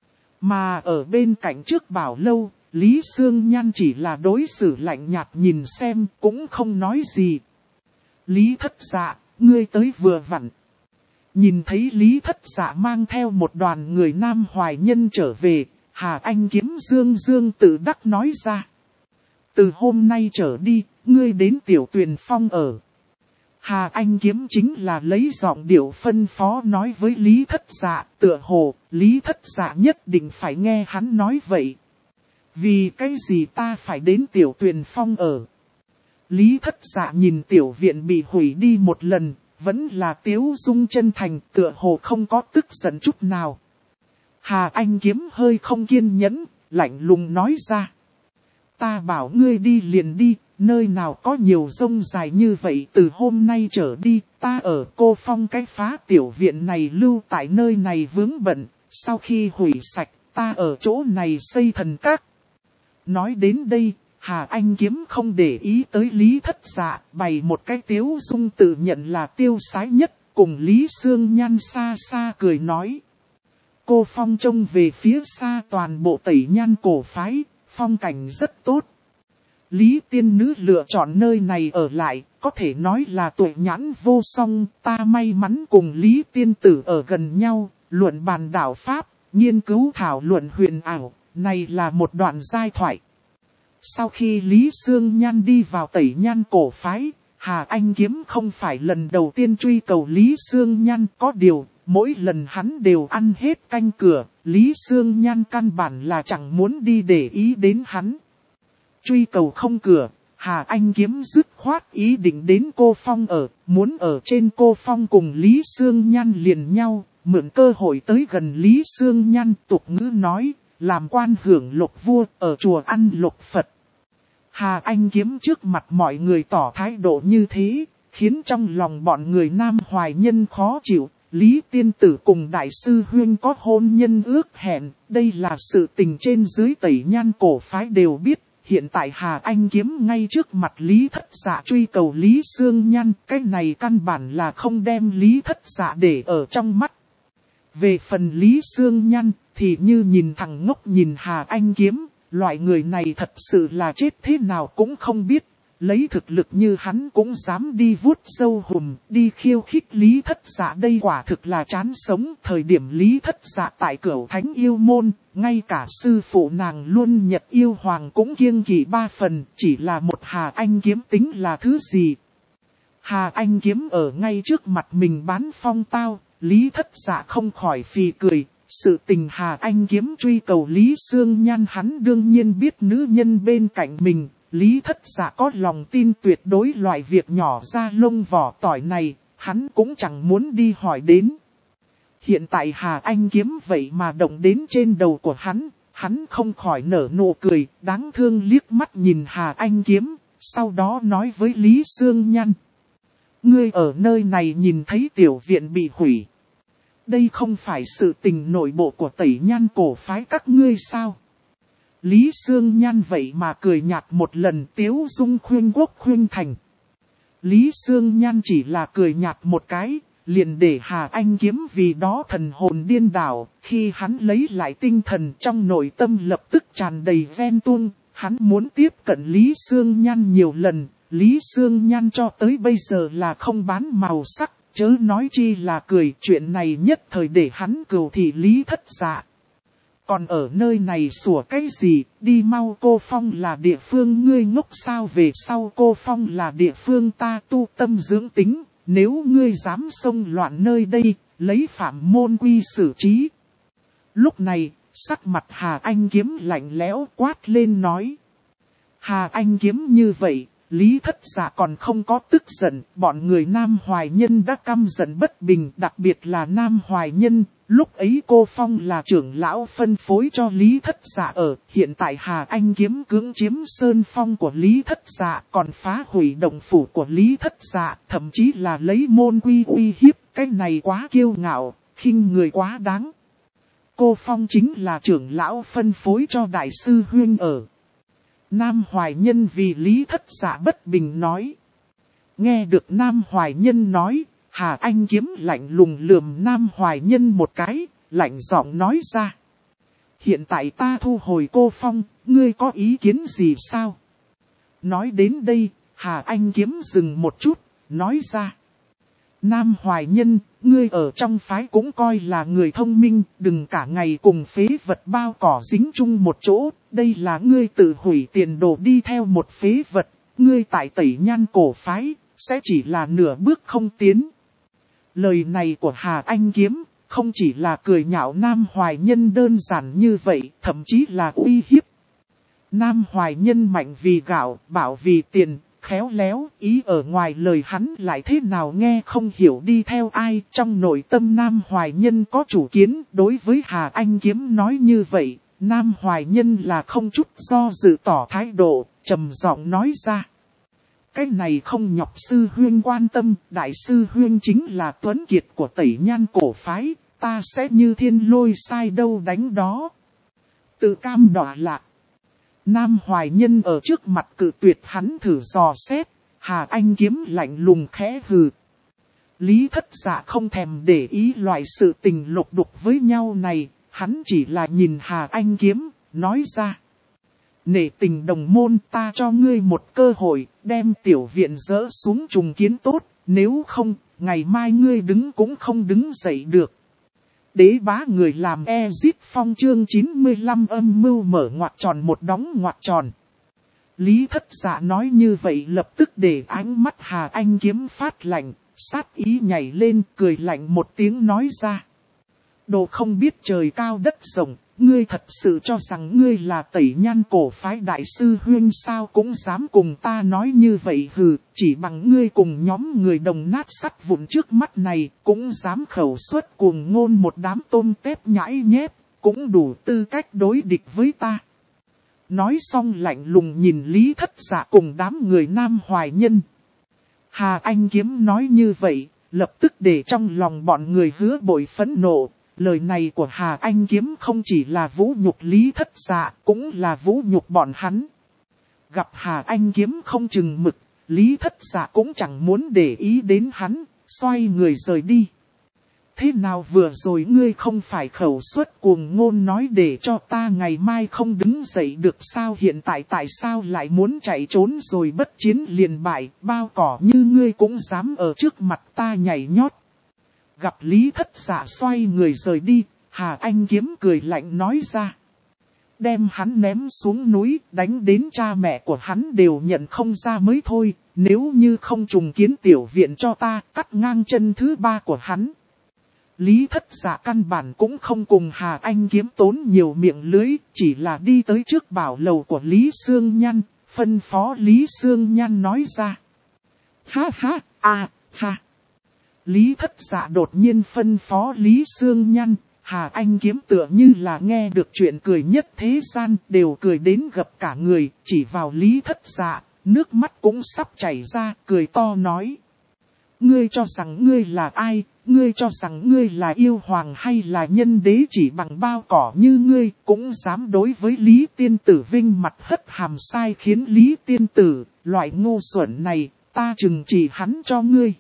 Mà ở bên cạnh trước bảo lâu, Lý Sương Nhan chỉ là đối xử lạnh nhạt nhìn xem, cũng không nói gì. Lý Thất Dạ, ngươi tới vừa vặn. Nhìn thấy Lý Thất Dạ mang theo một đoàn người Nam Hoài Nhân trở về, Hà Anh Kiếm dương tự đắc nói ra. Từ hôm nay trở đi, ngươi đến Tiểu Tuyền Phong ở. Hà Anh Kiếm chính là lấy giọng điệu phân phó nói với Lý Thất Dạ, tựa hồ, Lý Thất Dạ nhất định phải nghe hắn nói vậy. Vì cái gì ta phải đến Tiểu Tuyền Phong ở? Lý Thất Dạ nhìn tiểu viện bị hủy đi một lần, vẫn là tiếu dung chân thành, tựa hồ không có tức giận chút nào. Hà Anh Kiếm hơi không kiên nhẫn, lạnh lùng nói ra. Ta bảo ngươi đi liền đi, nơi nào có nhiều rông dài như vậy, từ hôm nay trở đi, ta ở cô phong cái phá tiểu viện này lưu tại nơi này vướng bận, sau khi hủy sạch, ta ở chỗ này xây thần các. Nói đến đây, Hà Anh Kiếm không để ý tới Lý Thất Dạ, bày một cái tiếu dung tự nhận là tiêu sái nhất, cùng Lý Sương Nhan xa xa cười nói. Cô phong trông về phía xa toàn bộ Tẩy Nhan cổ phái, phong cảnh rất tốt. Lý tiên nữ lựa chọn nơi này ở lại, có thể nói là tuệ nhãn vô song, ta may mắn cùng Lý tiên tử ở gần nhau, luận bàn đạo pháp, nghiên cứu thảo luận huyền ảo, này là một đoạn giai thoại. Sau khi Lý Sương Nhan đi vào Tẩy Nhan cổ phái, Hà Anh Kiếm không phải lần đầu tiên truy cầu Lý Sương Nhan, có điều, mỗi lần hắn đều ăn hết canh cửa, Lý Sương Nhan căn bản là chẳng muốn đi để ý đến hắn. Truy cầu không cửa, Hà Anh Kiếm dứt khoát ý định đến cô phong ở, muốn ở trên cô phong cùng Lý Sương Nhan liền nhau, mượn cơ hội tới gần Lý Sương Nhan, tục ngữ nói, làm quan hưởng lộc vua, ở chùa ăn lộc Phật. Hà Anh Kiếm trước mặt mọi người tỏ thái độ như thế, khiến trong lòng bọn người Nam Hoài Nhân khó chịu. Lý tiên tử cùng đại sư huyên có hôn nhân ước hẹn, đây là sự tình trên dưới Tẩy Nhan cổ phái đều biết. Hiện tại Hà Anh Kiếm ngay trước mặt Lý Thất Dạ truy cầu Lý Sương Nhan, cái này căn bản là không đem Lý Thất Dạ để ở trong mắt. Về phần Lý Sương Nhan, thì như nhìn thằng ngốc nhìn Hà Anh Kiếm, loại người này thật sự là chết thế nào cũng không biết. Lấy thực lực như hắn cũng dám đi vuốt râu hùm, đi khiêu khích Lý Thất Dạ, đây quả thực là chán sống. Thời điểm Lý Thất Dạ tại Cửu Thánh yêu môn, ngay cả sư phụ nàng Luân Nhật yêu hoàng cũng kiêng kỵ 3 phần, chỉ là một Hà Anh Kiếm tính là thứ gì. Hà Anh Kiếm ở ngay trước mặt mình bán phong tao, Lý Thất Dạ không khỏi phì cười. Sự tình Hà Anh Kiếm truy cầu Lý Sương Nhan hắn đương nhiên biết nữ nhân bên cạnh mình. Lý Thất Dạ có lòng tin tuyệt đối loại việc nhỏ ra lông vỏ tỏi này, hắn cũng chẳng muốn đi hỏi đến. Hiện tại Hà Anh Kiếm vậy mà động đến trên đầu của hắn không khỏi nở nụ cười, đáng thương liếc mắt nhìn Hà Anh Kiếm, sau đó nói với Lý Sương Nhan. Ngươi ở nơi này nhìn thấy tiểu viện bị hủy. Đây không phải sự tình nội bộ của Tẩy Nhan cổ phái các ngươi sao? Lý Sương Nhan vậy mà cười nhạt một lần, tiếu dung khuyên quốc khuyên thành. Lý Sương Nhan chỉ là cười nhạt một cái, liền để Hà Anh Kiếm vì đó thần hồn điên đảo. Khi hắn lấy lại tinh thần trong nội tâm lập tức tràn đầy ghen tuông, hắn muốn tiếp cận Lý Sương Nhan nhiều lần. Lý Sương Nhan cho tới bây giờ là không bán màu sắc, chớ nói chi là cười. Chuyện này nhất thời để hắn cừu thị Lý Thất Dạ. Còn ở nơi này sủa cái gì, đi mau, Cô Phong là địa phương ngươi ngốc sao, về sau Cô Phong là địa phương ta tu tâm dưỡng tính, nếu ngươi dám xông loạn nơi đây, lấy phạm môn quy xử trí. Lúc này, sắc mặt Hà Anh Kiếm lạnh lẽo quát lên nói. Hà Anh Kiếm như vậy, Lý Thất Dạ còn không có tức giận, bọn người Nam Hoài Nhân đã căm giận bất bình, đặc biệt là Nam Hoài Nhân. Lúc ấy Cô Phong là trưởng lão phân phối cho Lý Thất Dạ ở, hiện tại Hà Anh Kiếm cưỡng chiếm sơn phong của Lý Thất Dạ, còn phá hủy động phủ của Lý Thất Dạ, thậm chí là lấy môn quy uy hiếp, cái này quá kiêu ngạo, khinh người quá đáng. Cô Phong chính là trưởng lão phân phối cho đại sư huynh ở. Nam Hoài Nhân vì Lý Thất Dạ bất bình nói. Nghe được Nam Hoài Nhân nói, Hà Anh Kiếm lạnh lùng lườm Nam Hoài Nhân một cái, lạnh giọng nói ra. Hiện tại ta thu hồi Cô Phong, ngươi có ý kiến gì sao? Nói đến đây, Hà Anh Kiếm dừng một chút, nói ra. Nam Hoài Nhân, ngươi ở trong phái cũng coi là người thông minh, đừng cả ngày cùng phế vật bao cỏ dính chung một chỗ. Đây là ngươi tự hủy tiền đồ đi theo một phế vật, ngươi tại Tẩy Nhan cổ phái, sẽ chỉ là nửa bước không tiến. Lời này của Hà Anh Kiếm, không chỉ là cười nhạo Nam Hoài Nhân đơn giản như vậy, thậm chí là uy hiếp. Nam Hoài Nhân mạnh vì gạo, bảo vì tiền, khéo léo, ý ở ngoài lời hắn lại thế nào nghe không hiểu đi theo ai. Trong nội tâm Nam Hoài Nhân có chủ kiến, đối với Hà Anh Kiếm nói như vậy, Nam Hoài Nhân là không chút do dự tỏ thái độ, trầm giọng nói ra. Cái này không nhọc sư huynh quan tâm, đại sư huynh chính là tuấn kiệt của Tẩy Nhan cổ phái, ta sẽ như thiên lôi sai đâu đánh đó. Tự cam đọa lạc. Nam Hoài Nhân ở trước mặt cự tuyệt hắn thử dò xét, Hà Anh Kiếm lạnh lùng khẽ hừ. Lý Thất Dạ không thèm để ý loại sự tình lục đục với nhau này, hắn chỉ là nhìn Hà Anh Kiếm, nói ra. Nể tình đồng môn, ta cho ngươi một cơ hội, đem tiểu viện dỡ xuống trùng kiến tốt, nếu không, ngày mai ngươi đứng cũng không đứng dậy được. Đế bá người làm Ezit Phong chương 95 âm mưu mở ngoặc tròn một đóng ngoặc tròn. Lý Thất Dạ nói như vậy lập tức để ánh mắt Hà Anh Kiếm phát lạnh, sát ý nhảy lên, cười lạnh một tiếng nói ra. Đồ không biết trời cao đất rộng, ngươi thật sự cho rằng ngươi là Tẩy Nhan cổ phái đại sư huynh sao cũng dám cùng ta nói như vậy hừ, chỉ bằng ngươi cùng nhóm người đồng nát sắt vụn trước mắt này, cũng dám khẩu xuất cuồng ngôn một đám tôm tép nhãi nhép, cũng đủ tư cách đối địch với ta. Nói xong lạnh lùng nhìn Lý Thất Dạ cùng đám người Nam Hoài Nhân. Hà Anh Kiếm nói như vậy, lập tức để trong lòng bọn người hứa bội phẫn nộ. Lời này của Hà Anh Kiếm không chỉ là vũ nhục Lý Thất Dạ, cũng là vũ nhục bọn hắn. Gặp Hà Anh Kiếm không chừng mực, Lý Thất Dạ cũng chẳng muốn để ý đến hắn, xoay người rời đi. Thế nào vừa rồi ngươi không phải khẩu suất cuồng ngôn nói để cho ta ngày mai không đứng dậy được sao, hiện tại tại sao lại muốn chạy trốn rồi bất chiến liền bại, bao cỏ như ngươi cũng dám ở trước mặt ta nhảy nhót. Gặp Lý Thất Dạ xoay người rời đi, Hà Anh Kiếm cười lạnh nói ra. Đem hắn ném xuống núi, đánh đến cha mẹ của hắn đều nhận không ra mới thôi, nếu như không trùng kiến tiểu viện cho ta, cắt ngang chân thứ ba của hắn. Lý Thất Dạ căn bản cũng không cùng Hà Anh Kiếm tốn nhiều miệng lưới, chỉ là đi tới trước bảo lầu của Lý Sương Nhan, phân phó Lý Sương Nhan nói ra. Ha ha, ha. Lý Thất Dạ đột nhiên phân phó Lý Sương Nhan, Hà Anh Kiếm tựa như là nghe được chuyện cười nhất thế gian, đều cười đến gập cả người, chỉ vào Lý Thất Dạ, nước mắt cũng sắp chảy ra, cười to nói. Ngươi cho rằng ngươi là ai, ngươi cho rằng ngươi là yêu hoàng hay là nhân đế, chỉ bằng bao cỏ như ngươi, cũng dám đối với Lý Tiên Tử vinh mặt hất hàm sai khiến Lý Tiên Tử, loại ngu xuẩn này, ta trừng trị hắn cho ngươi.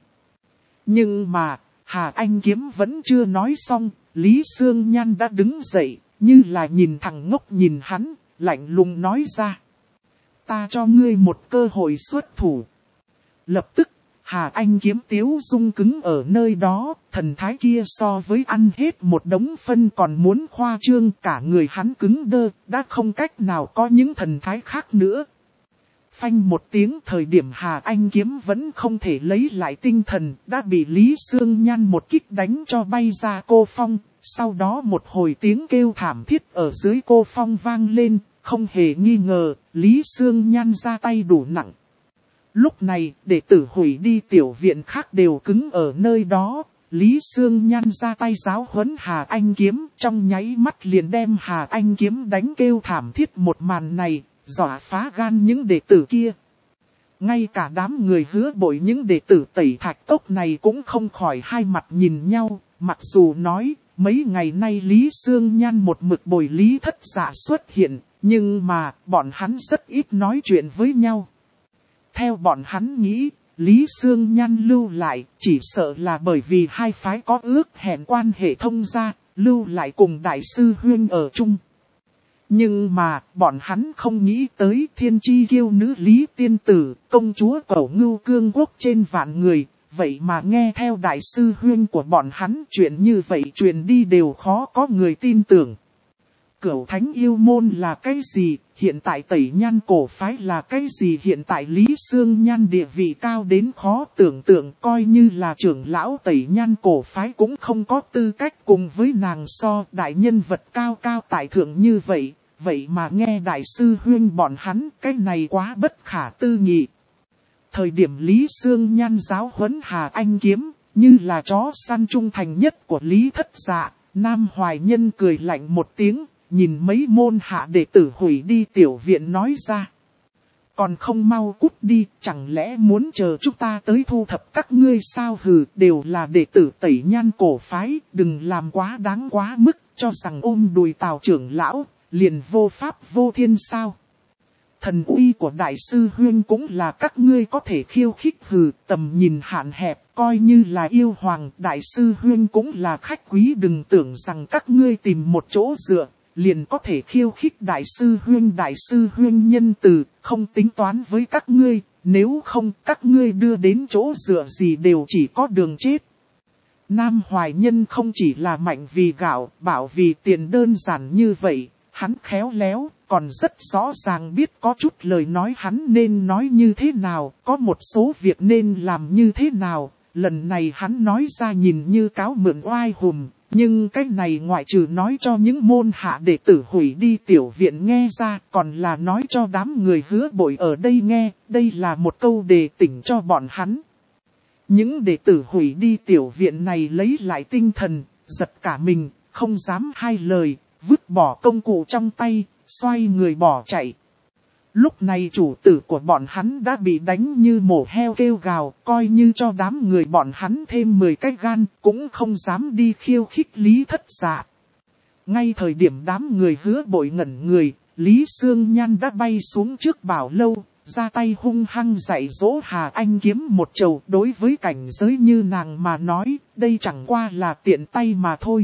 Nhưng mà, Hà Anh Kiếm vẫn chưa nói xong, Lý Sương Nhan đã đứng dậy, như là nhìn thằng ngốc nhìn hắn, lạnh lùng nói ra. Ta cho ngươi một cơ hội xuất thủ. Lập tức, Hà Anh Kiếm tiếu dung cứng ở nơi đó, thần thái kia so với ăn hết một đống phân còn muốn khoa trương, cả người hắn cứng đơ, đã không cách nào có những thần thái khác nữa. Phanh một tiếng, thời điểm Hà Anh Kiếm vẫn không thể lấy lại tinh thần, đã bị Lý Sương Nhan một kích đánh cho bay ra cô phong, sau đó một hồi tiếng kêu thảm thiết ở dưới cô phong vang lên, không hề nghi ngờ, Lý Sương Nhan ra tay đủ nặng. Lúc này, đệ tử hủy đi tiểu viện khác đều cứng ở nơi đó, Lý Sương Nhan ra tay giáo huấn Hà Anh Kiếm, trong nháy mắt liền đem Hà Anh Kiếm đánh kêu thảm thiết một màn này, dọa phá gan những đệ tử kia. Ngay cả đám người Hứa Bội những đệ tử Tẩy Thạch Cốc này cũng không khỏi hai mặt nhìn nhau, mặc dù nói, mấy ngày nay Lý Sương Nhan một mực bồi Lý Thất Dạ xuất hiện, nhưng mà, bọn hắn rất ít nói chuyện với nhau. Theo bọn hắn nghĩ, Lý Sương Nhan lưu lại, chỉ sợ là bởi vì hai phái có ước hẹn quan hệ thông gia, lưu lại cùng Đại sư Huyên ở chung. Nhưng mà, bọn hắn không nghĩ tới thiên chi kiêu nữ Lý Tiên Tử, công chúa Cẩu Ngưu Cương Quốc trên vạn người, vậy mà nghe theo Đại sư Huyên của bọn hắn chuyện như vậy truyền đi đều khó có người tin tưởng. Cửu Thánh Yêu Môn là cái gì, hiện tại Tẩy Nhan Cổ Phái là cái gì, hiện tại Lý Sương Nhan địa vị cao đến khó tưởng tượng, coi như là trưởng lão Tẩy Nhan Cổ Phái cũng không có tư cách cùng với nàng so, đại nhân vật cao cao tại thượng như vậy, vậy mà nghe Đại sư Huyên bọn hắn, cái này quá bất khả tư nghị. Thời điểm Lý Sương Nhan giáo huấn Hà Anh Kiếm, như là chó săn trung thành nhất của Lý Thất Dạ, Nam Hoài Nhân cười lạnh một tiếng, nhìn mấy môn hạ đệ tử hủy đi tiểu viện nói ra. Còn không mau cút đi, chẳng lẽ muốn chờ chúng ta tới thu thập các ngươi sao, hừ, đều là đệ tử Tẩy Nhan Cổ Phái, đừng làm quá đáng quá mức, cho rằng ôm đùi Tào trưởng lão, liền vô pháp vô thiên sao. Thần uy của Đại sư Huyên cũng là các ngươi có thể khiêu khích, hừ, tầm nhìn hạn hẹp, coi như là yêu hoàng, Đại sư Huyên cũng là khách quý, đừng tưởng rằng các ngươi tìm một chỗ dựa, liền có thể khiêu khích Đại sư Huyên. Đại sư Huyên nhân từ, không tính toán với các ngươi, nếu không các ngươi đưa đến chỗ dựa gì đều chỉ có đường chết. Nam Hoài Nhân không chỉ là mạnh vì gạo, bảo vì tiền đơn giản như vậy, hắn khéo léo, còn rất rõ ràng biết có chút lời nói hắn nên nói như thế nào, có một số việc nên làm như thế nào. Lần này hắn nói ra nhìn như cáo mượn oai hùm, nhưng cái này ngoại trừ nói cho những môn hạ đệ tử hủy đi tiểu viện nghe ra, còn là nói cho đám người Hứa Bội ở đây nghe, đây là một câu đề tỉnh cho bọn hắn. Những đệ tử hủy đi tiểu viện này lấy lại tinh thần, giật cả mình, không dám hai lời, vứt bỏ công cụ trong tay, xoay người bỏ chạy. Lúc này chủ tử của bọn hắn đã bị đánh như mổ heo kêu gào, coi như cho đám người bọn hắn thêm 10 cái gan, cũng không dám đi khiêu khích Lý Thất Dạ. Ngay thời điểm đám người Hứa Bội ngẩn người, Lý Sương Nhan đã bay xuống trước Bảo Lâu, ra tay hung hăng dạy dỗ Hà Anh Kiếm một trầu. Đối với cảnh giới như nàng mà nói, đây chẳng qua là tiện tay mà thôi.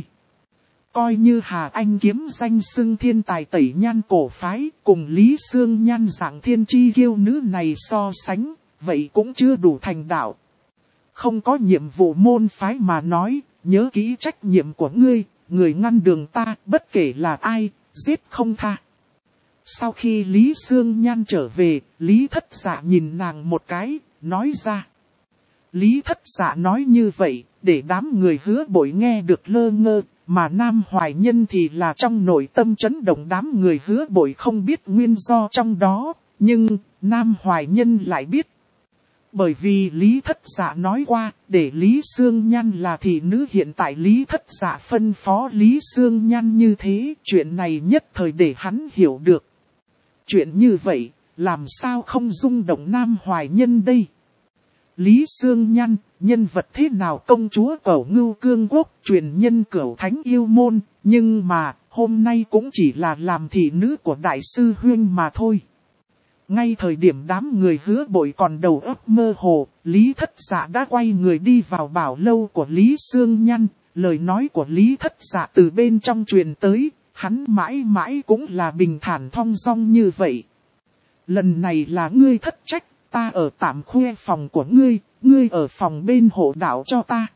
Coi như Hà Anh Kiếm danh xưng thiên tài Tẩy Nhan Cổ Phái, cùng Lý Sương Nhan dạng thiên chi kiêu nữ này so sánh, vậy cũng chưa đủ thành đạo. Không có nhiệm vụ môn phái mà nói, nhớ kỹ trách nhiệm của ngươi, người ngăn đường ta, bất kể là ai, giết không tha. Sau khi Lý Sương Nhan trở về, Lý Thất Dạ nhìn nàng một cái, nói ra. Lý Thất Dạ nói như vậy, để đám người Hứa Bội nghe được lơ ngơ. Mà Nam Hoài Nhân thì là trong nội tâm chấn động, đám người Hứa Bội không biết nguyên do trong đó, nhưng Nam Hoài Nhân lại biết. Bởi vì Lý Thất Dạ nói qua, để Lý Sương Nhan là thị nữ, hiện tại Lý Thất Dạ phân phó Lý Sương Nhan như thế, chuyện này nhất thời để hắn hiểu được. Chuyện như vậy, làm sao không rung động Nam Hoài Nhân đây? Lý Sương Nhan, nhân vật thế nào, công chúa Cẩu Ngưu Cương Quốc, truyền nhân Cửu Thánh Yêu Môn, nhưng mà, hôm nay cũng chỉ là làm thị nữ của Đại sư Huyên mà thôi. Ngay thời điểm đám người Hứa Bội còn đầu óc mơ hồ, Lý Thất Dạ đã quay người đi vào bảo lâu của Lý Xương Nhăn. Lời nói của Lý Thất Dạ từ bên trong truyền tới, hắn mãi mãi cũng là bình thản thong dong như vậy. Lần này là ngươi thất trách, ta ở tạm khuê phòng của ngươi, ngươi ở phòng bên hộ đạo cho ta.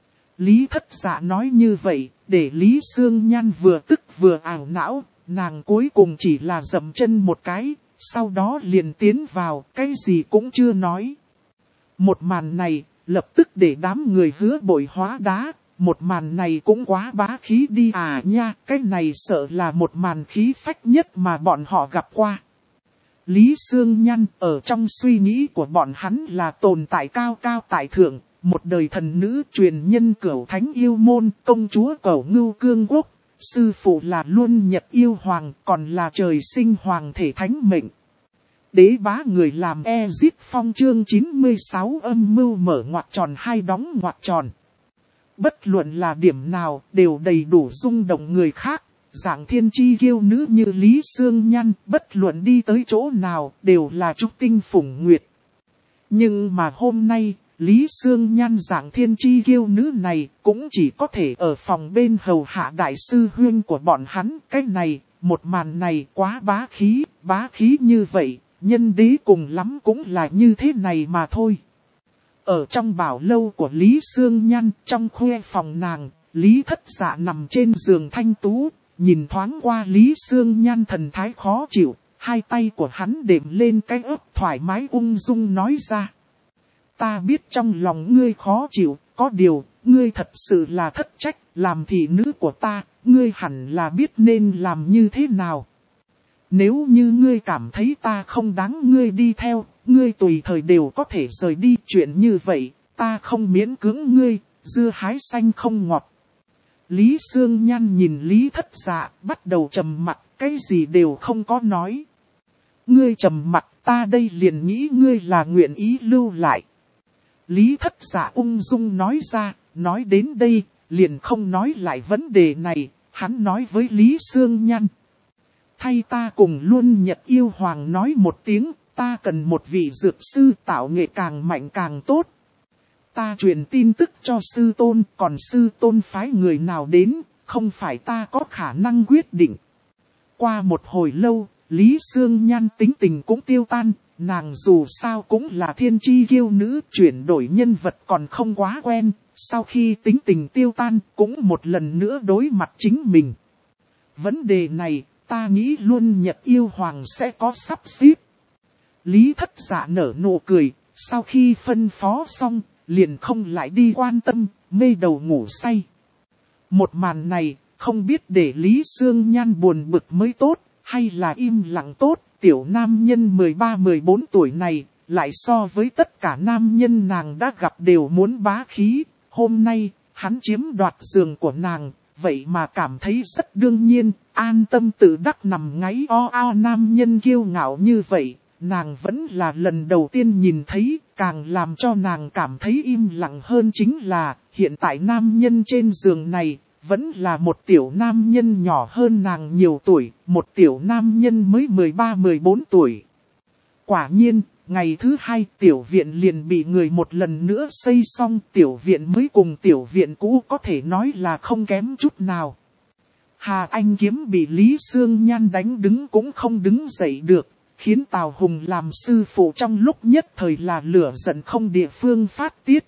Lý Thất Dạ nói như vậy, để Lý Xương Nhăn vừa tức vừa ảo não, nàng cuối cùng chỉ là dậm chân một cái, sau đó liền tiến vào, cái gì cũng chưa nói. Một màn này, lập tức để đám người Hứa Bội hóa đá, một màn này cũng quá bá khí đi à nha, cái này sợ là một màn khí phách nhất mà bọn họ gặp qua. Lý Xương Nhăn ở trong suy nghĩ của bọn hắn là tồn tại cao cao tại thượng, một đời thần nữ truyền nhân Cửu Thánh Yêu Môn, công chúa Cửu Ngưu Cương Quốc, sư phụ là Luân Nhật Yêu Hoàng, còn là trời sinh hoàng thể thánh mệnh. Đế bá người làm Ezit Phong chương 96 âm mưu mở ngoặc tròn hai đóng ngoặc tròn. Bất luận là điểm nào đều đầy đủ rung động người khác. Dạng thiên chi kiêu nữ như Lý Xương Nhăn, bất luận đi tới chỗ nào đều là trúc tinh phủng nguyệt. Nhưng mà hôm nay, Lý Xương Nhăn dạng thiên chi kiêu nữ này cũng chỉ có thể ở phòng bên hầu hạ đại sư huynh của bọn hắn. Cái này, một màn này quá bá khí như vậy, nhân đế cùng lắm cũng là như thế này mà thôi. Ở trong bảo lâu của Lý Xương Nhăn, trong khuê phòng nàng, Lý Thất Dạ nằm trên giường thanh tú. Nhìn thoáng qua Lý Xương Nhăn thần thái khó chịu, hai tay của hắn đệm lên cái ớt thoải mái ung dung nói ra. Ta biết trong lòng ngươi khó chịu, có điều, ngươi thật sự là thất trách, làm thị nữ của ta, ngươi hẳn là biết nên làm như thế nào. Nếu như ngươi cảm thấy ta không đáng ngươi đi theo, ngươi tùy thời đều có thể rời đi. Chuyện như vậy, ta không miễn cưỡng ngươi, dưa hái xanh không ngọt. Lý Xương Nhăn nhìn Lý Thất Dạ, bắt đầu trầm mặc, cái gì đều không có nói. Ngươi trầm mặc, ta đây liền nghĩ ngươi là nguyện ý lưu lại. Lý Thất Dạ ung dung nói ra, nói đến đây, liền không nói lại vấn đề này, hắn nói với Lý Xương Nhăn. Thay ta cùng Luân Nhật Yêu Hoàng nói một tiếng, ta cần một vị dược sư tạo nghệ càng mạnh càng tốt. Ta truyền tin tức cho sư tôn, còn sư tôn phái người nào đến, không phải ta có khả năng quyết định. Qua một hồi lâu, Lý Xương Nhăn tính tình cũng tiêu tan, nàng dù sao cũng là thiên chi kiêu nữ, chuyển đổi nhân vật còn không quá quen, sau khi tính tình tiêu tan cũng một lần nữa đối mặt chính mình. Vấn đề này, ta nghĩ Luân Nhật Yêu Hoàng sẽ có sắp xếp. Lý Thất Dạ nở nụ cười, sau khi phân phó xong, liền không lại đi quan tâm, mê đầu ngủ say. Một màn này, không biết để Lý Xương Nhăn buồn bực mới tốt, hay là im lặng tốt. Tiểu nam nhân 13-14 tuổi này, lại so với tất cả nam nhân nàng đã gặp đều muốn bá khí. Hôm nay, hắn chiếm đoạt giường của nàng, vậy mà cảm thấy rất đương nhiên, an tâm tự đắc nằm ngáy o nam nhân kiêu ngạo như vậy. Nàng vẫn là lần đầu tiên nhìn thấy, càng làm cho nàng cảm thấy im lặng hơn chính là, hiện tại nam nhân trên giường này, vẫn là một tiểu nam nhân nhỏ hơn nàng nhiều tuổi, một tiểu nam nhân mới 13-14 tuổi. Quả nhiên, ngày thứ hai tiểu viện liền bị người một lần nữa xây xong, tiểu viện mới cùng tiểu viện cũ có thể nói là không kém chút nào. Hà Anh Kiếm bị Lý Xương Nhăn đánh đứng cũng không đứng dậy được, khiến Tào Hùng làm sư phụ trong lúc nhất thời là lửa giận không địa phương phát tiết.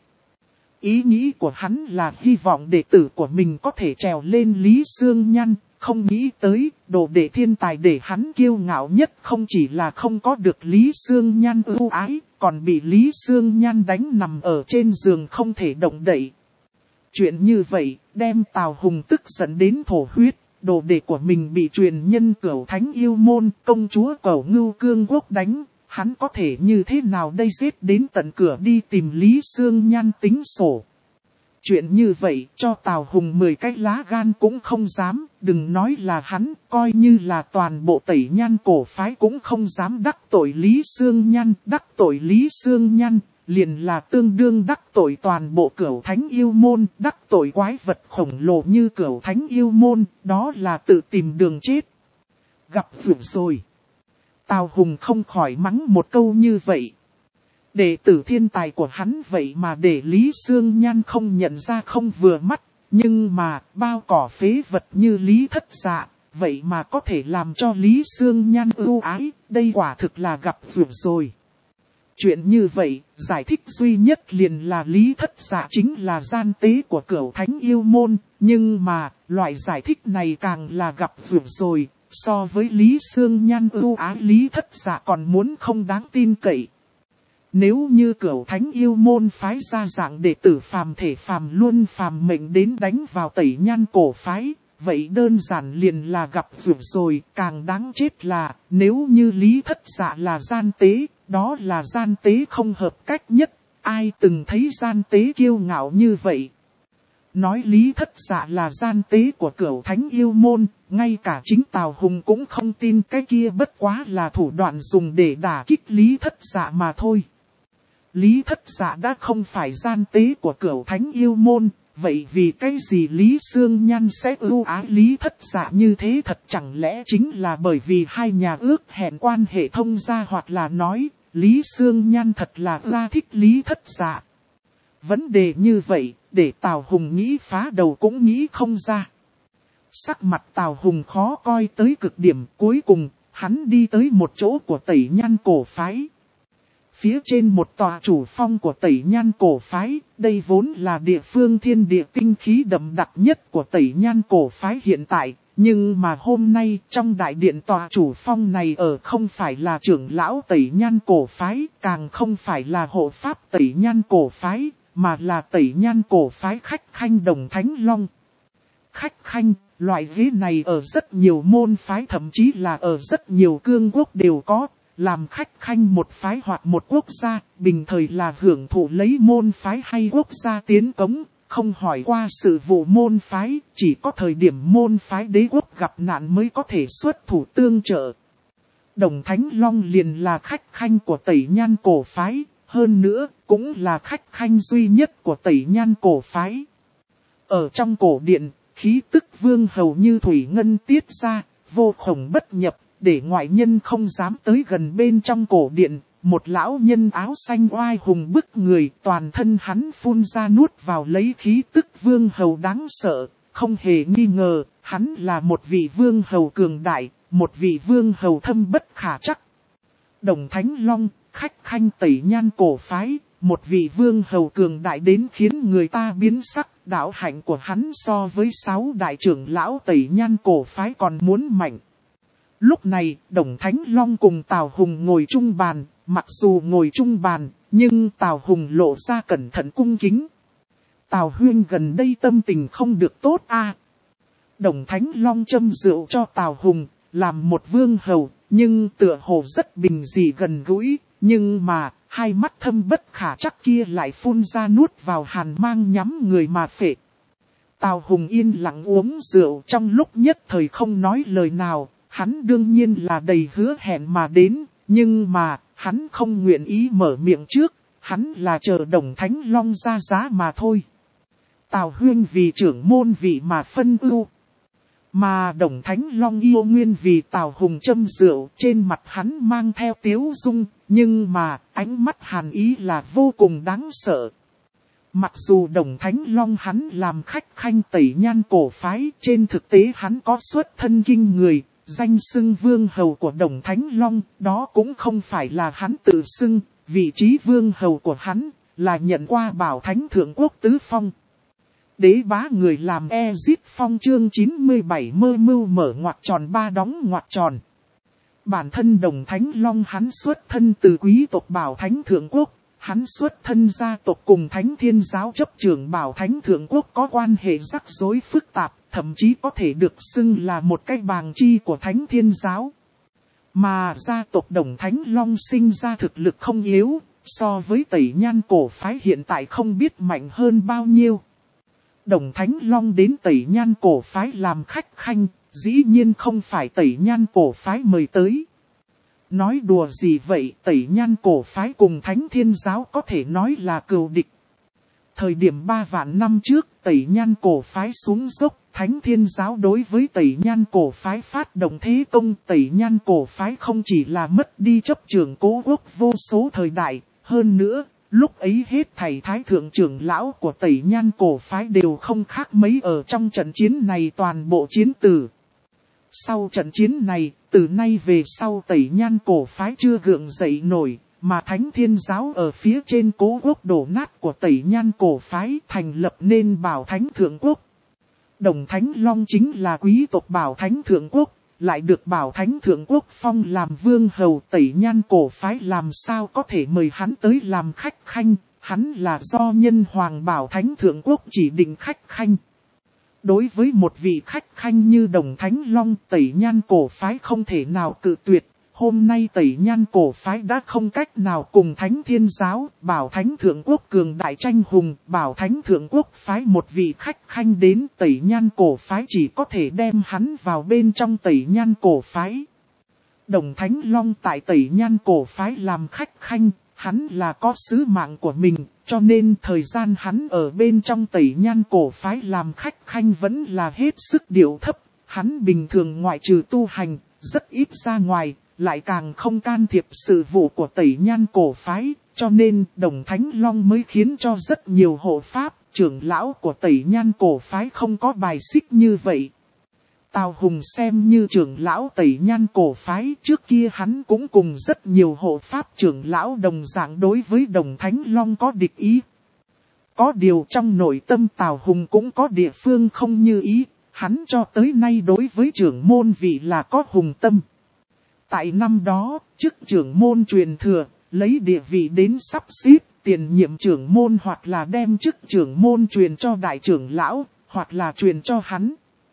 Ý nghĩ của hắn là hy vọng đệ tử của mình có thể trèo lên Lý Xương Nhăn, không nghĩ tới đồ đệ thiên tài để hắn kiêu ngạo nhất không chỉ là không có được Lý Xương Nhăn ưu ái, còn bị Lý Xương Nhăn đánh nằm ở trên giường không thể động đậy. Chuyện như vậy đem Tào Hùng tức giận đến thổ huyết, đồ đệ của mình bị truyền nhân Cửu Thánh Yêu Môn, công chúa Cửu Ngưu Cương Quốc đánh. Hắn có thể như thế nào đây giết đến tận cửa đi tìm Lý Xương Nhăn tính sổ. Chuyện như vậy cho Tào Hùng 10 cái lá gan cũng không dám, đừng nói là hắn, coi như là toàn bộ Tẩy Nhan cổ phái cũng không dám đắc tội Lý Xương Nhăn. Đắc tội Lý Xương Nhăn, liền là tương đương đắc tội toàn bộ Cửu Thánh Yêu Môn, đắc tội quái vật khổng lồ như Cửu Thánh Yêu Môn, đó là tự tìm đường chết. Gặp vượt rồi. Tào Hùng không khỏi mắng một câu như vậy. Đệ tử thiên tài của hắn vậy mà để Lý Xương Nhan không nhận ra không vừa mắt. Nhưng mà bao cỏ phế vật như Lý Thất Dạ, vậy mà có thể làm cho Lý Xương Nhan ưu ái, đây quả thực là gặp rủi rồi. Chuyện như vậy, giải thích duy nhất liền là Lý Thất Dạ chính là gian tế của Cửu Thánh Yêu Môn, nhưng mà loại giải thích này càng là gặp rủi rồi, so với Lý Xương Nhan ưu ái Lý Thất Dạ còn muốn không đáng tin cậy. Nếu như Cửu Thánh Yêu Môn phái ra dạng đệ tử phàm thể phàm luân phàm mệnh đến đánh vào Tẩy Nhan cổ phái, vậy đơn giản liền là gặp rủi rồi, càng đáng chết là nếu như Lý Thất Dạ là gian tế, đó là gian tế không hợp cách nhất, ai từng thấy gian tế kiêu ngạo như vậy. Nói Lý Thất Dạ là gian tế của Cửu Thánh Yêu Môn, ngay cả chính Tào Hùng cũng không tin cái kia bất quá là thủ đoạn dùng để đả kích Lý Thất Dạ mà thôi. Lý Thất Dạ đã không phải gian tế của Cửu Thánh Yêu Môn, vậy vì cái gì Lý Xương Nhan sẽ ưu ái Lý Thất Dạ như thế, thật chẳng lẽ chính là bởi vì hai nhà ước hẹn quan hệ thông gia, hoặc là nói Lý Xương Nhan thật là ra thích Lý Thất Dạ. Vấn đề như vậy, để Tào Hùng nghĩ phá đầu cũng nghĩ không ra. Sắc mặt Tào Hùng khó coi tới cực điểm, cuối cùng hắn đi tới một chỗ của Tẩy Nhan cổ phái. Phía trên một tòa chủ phong của Tẩy Nhan cổ phái, đây vốn là địa phương thiên địa tinh khí đậm đặc nhất của Tẩy Nhan cổ phái hiện tại. Nhưng mà hôm nay trong đại điện tòa chủ phong này ở không phải là trưởng lão Tẩy Nhan cổ phái, càng không phải là hộ pháp Tẩy Nhan cổ phái, mà là Tẩy Nhan cổ phái khách khanh Đồng Thánh Long. Khách khanh, loại ghế này ở rất nhiều môn phái, thậm chí là ở rất nhiều cương quốc đều có. Làm khách khanh một phái hoặc một quốc gia, bình thời là hưởng thụ lấy môn phái hay quốc gia tiến cống, không hỏi qua sự vụ môn phái, chỉ có thời điểm môn phái đế quốc gặp nạn mới có thể xuất thủ tương trợ. Đồng Thánh Long liền là khách khanh của Tẩy Nhan cổ phái, hơn nữa cũng là khách khanh duy nhất của Tẩy Nhan cổ phái. Ở trong cổ điện, khí tức vương hầu như thủy ngân tiết ra, vô khổng bất nhập. Để ngoại nhân không dám tới gần bên trong cổ điện, một lão nhân áo xanh oai hùng bức người, toàn thân hắn phun ra nuốt vào lấy khí tức vương hầu đáng sợ, không hề nghi ngờ, hắn là một vị vương hầu cường đại, một vị vương hầu thâm bất khả trắc. Đồng Thánh Long, khách khanh Tẩy Nhan cổ phái, một vị vương hầu cường đại đến khiến người ta biến sắc, đạo hạnh của hắn so với 6 đại trưởng lão Tẩy Nhan cổ phái còn muốn mạnh. Lúc này, Đồng Thánh Long cùng Tào Hùng ngồi chung bàn, mặc dù ngồi chung bàn, nhưng Tào Hùng lộ ra cẩn thận cung kính. Tào huynh gần đây tâm tình không được tốt a. Đồng Thánh Long châm rượu cho Tào Hùng, làm một vương hầu, nhưng tựa hồ rất bình dị gần gũi, nhưng mà, hai mắt thâm bất khả trắc kia lại phun ra nuốt vào hàn mang nhắm người mà phệ. Tào Hùng yên lặng uống rượu trong lúc nhất thời không nói lời nào. Hắn đương nhiên là đầy hứa hẹn mà đến, nhưng mà, hắn không nguyện ý mở miệng trước, hắn là chờ Đồng Thánh Long ra giá mà thôi. Tào huynh vì trưởng môn vị mà phân ưu, mà Đồng Thánh Long yêu nguyên vì Tào Hùng châm rượu, trên mặt hắn mang theo tiếu dung, nhưng mà, ánh mắt hàn ý là vô cùng đáng sợ. Mặc dù Đồng Thánh Long hắn làm khách khanh Tẩy Nhan cổ phái, trên thực tế hắn có xuất thân kinh người. Danh xưng vương hầu của Đồng Thánh Long, đó cũng không phải là hắn tự xưng, vị trí vương hầu của hắn, là nhận qua Bảo Thánh Thượng Quốc Tứ Phong. Đế bá người làm Ezip Phong chương 97 mơ mưu mở ngoặc tròn ba đóng ngoặc tròn. Bản thân Đồng Thánh Long hắn xuất thân từ quý tộc Bảo Thánh Thượng Quốc, hắn xuất thân gia tộc cùng Thánh Thiên Giáo chấp trưởng Bảo Thánh Thượng Quốc có quan hệ rắc rối phức tạp. Thậm chí có thể được xưng là một cái bàng chi của Thánh Thiên Giáo. Mà gia tộc Đồng Thánh Long sinh ra thực lực không yếu, so với Tẩy Nhan cổ phái hiện tại không biết mạnh hơn bao nhiêu. Đồng Thánh Long đến Tẩy Nhan cổ phái làm khách khanh, dĩ nhiên không phải Tẩy Nhan cổ phái mời tới. Nói đùa gì vậy, Tẩy Nhan cổ phái cùng Thánh Thiên Giáo có thể nói là cừu địch. Thời điểm 3 vạn năm trước, Tẩy Nhan cổ phái xuống dốc, Thánh Thiên Giáo đối với Tẩy Nhan Cổ Phái phát động thế công. Tẩy Nhan Cổ Phái không chỉ là mất đi chấp trưởng Cố Quốc vô số thời đại, hơn nữa, lúc ấy hết thảy thái thượng trưởng lão của Tẩy Nhan Cổ Phái đều không khác mấy ở trong trận chiến này toàn bộ chiến tử. Sau trận chiến này, từ nay về sau Tẩy Nhan Cổ Phái chưa gượng dậy nổi, mà Thánh Thiên Giáo ở phía trên Cố Quốc đổ nát của Tẩy Nhan Cổ Phái thành lập nên Bảo Thánh Thượng Quốc. Đồng Thánh Long chính là quý tộc Bảo Thánh Thượng Quốc, lại được Bảo Thánh Thượng Quốc phong làm vương hầu. Tẩy Nhan Cổ Phái làm sao có thể mời hắn tới làm khách khanh, hắn là do nhân hoàng Bảo Thánh Thượng Quốc chỉ định khách khanh. Đối với một vị khách khanh như Đồng Thánh Long, Tẩy Nhan Cổ Phái không thể nào cự tuyệt. Hôm nay Tẩy Nhan Cổ Phái đã không cách nào cùng Thánh Thiên Giáo, Bảo Thánh Thượng Quốc cường đại tranh hùng. Bảo Thánh Thượng Quốc phái một vị khách khanh đến, Tẩy Nhan Cổ Phái chỉ có thể đem hắn vào bên trong Tẩy Nhan Cổ Phái. Đồng Thánh Long tại Tẩy Nhan Cổ Phái làm khách khanh, hắn là có sứ mạng của mình, cho nên thời gian hắn ở bên trong Tẩy Nhan Cổ Phái làm khách khanh vẫn là hết sức điệu thấp. Hắn bình thường ngoại trừ tu hành, rất ít ra ngoài, lại càng không can thiệp sự vụ của Tẩy Nhan Cổ Phái, cho nên Đồng Thánh Long mới khiến cho rất nhiều hộ pháp, trưởng lão của Tẩy Nhan Cổ Phái không có bài xích như vậy. Tào Hùng xem như trưởng lão Tẩy Nhan Cổ Phái, trước kia hắn cũng cùng rất nhiều hộ pháp trưởng lão đồng dạng đối với Đồng Thánh Long có địch ý. Có điều trong nội tâm Tào Hùng cũng có địa phương không như ý, hắn cho tới nay đối với trưởng môn vị là có hùng tâm. Tại năm đó, chức trưởng môn truyền thừa, lấy địa vị đến sắp xếp, tiền nhiệm trưởng môn hoặc là đem chức trưởng môn truyền cho đại trưởng lão, hoặc là truyền cho hắn.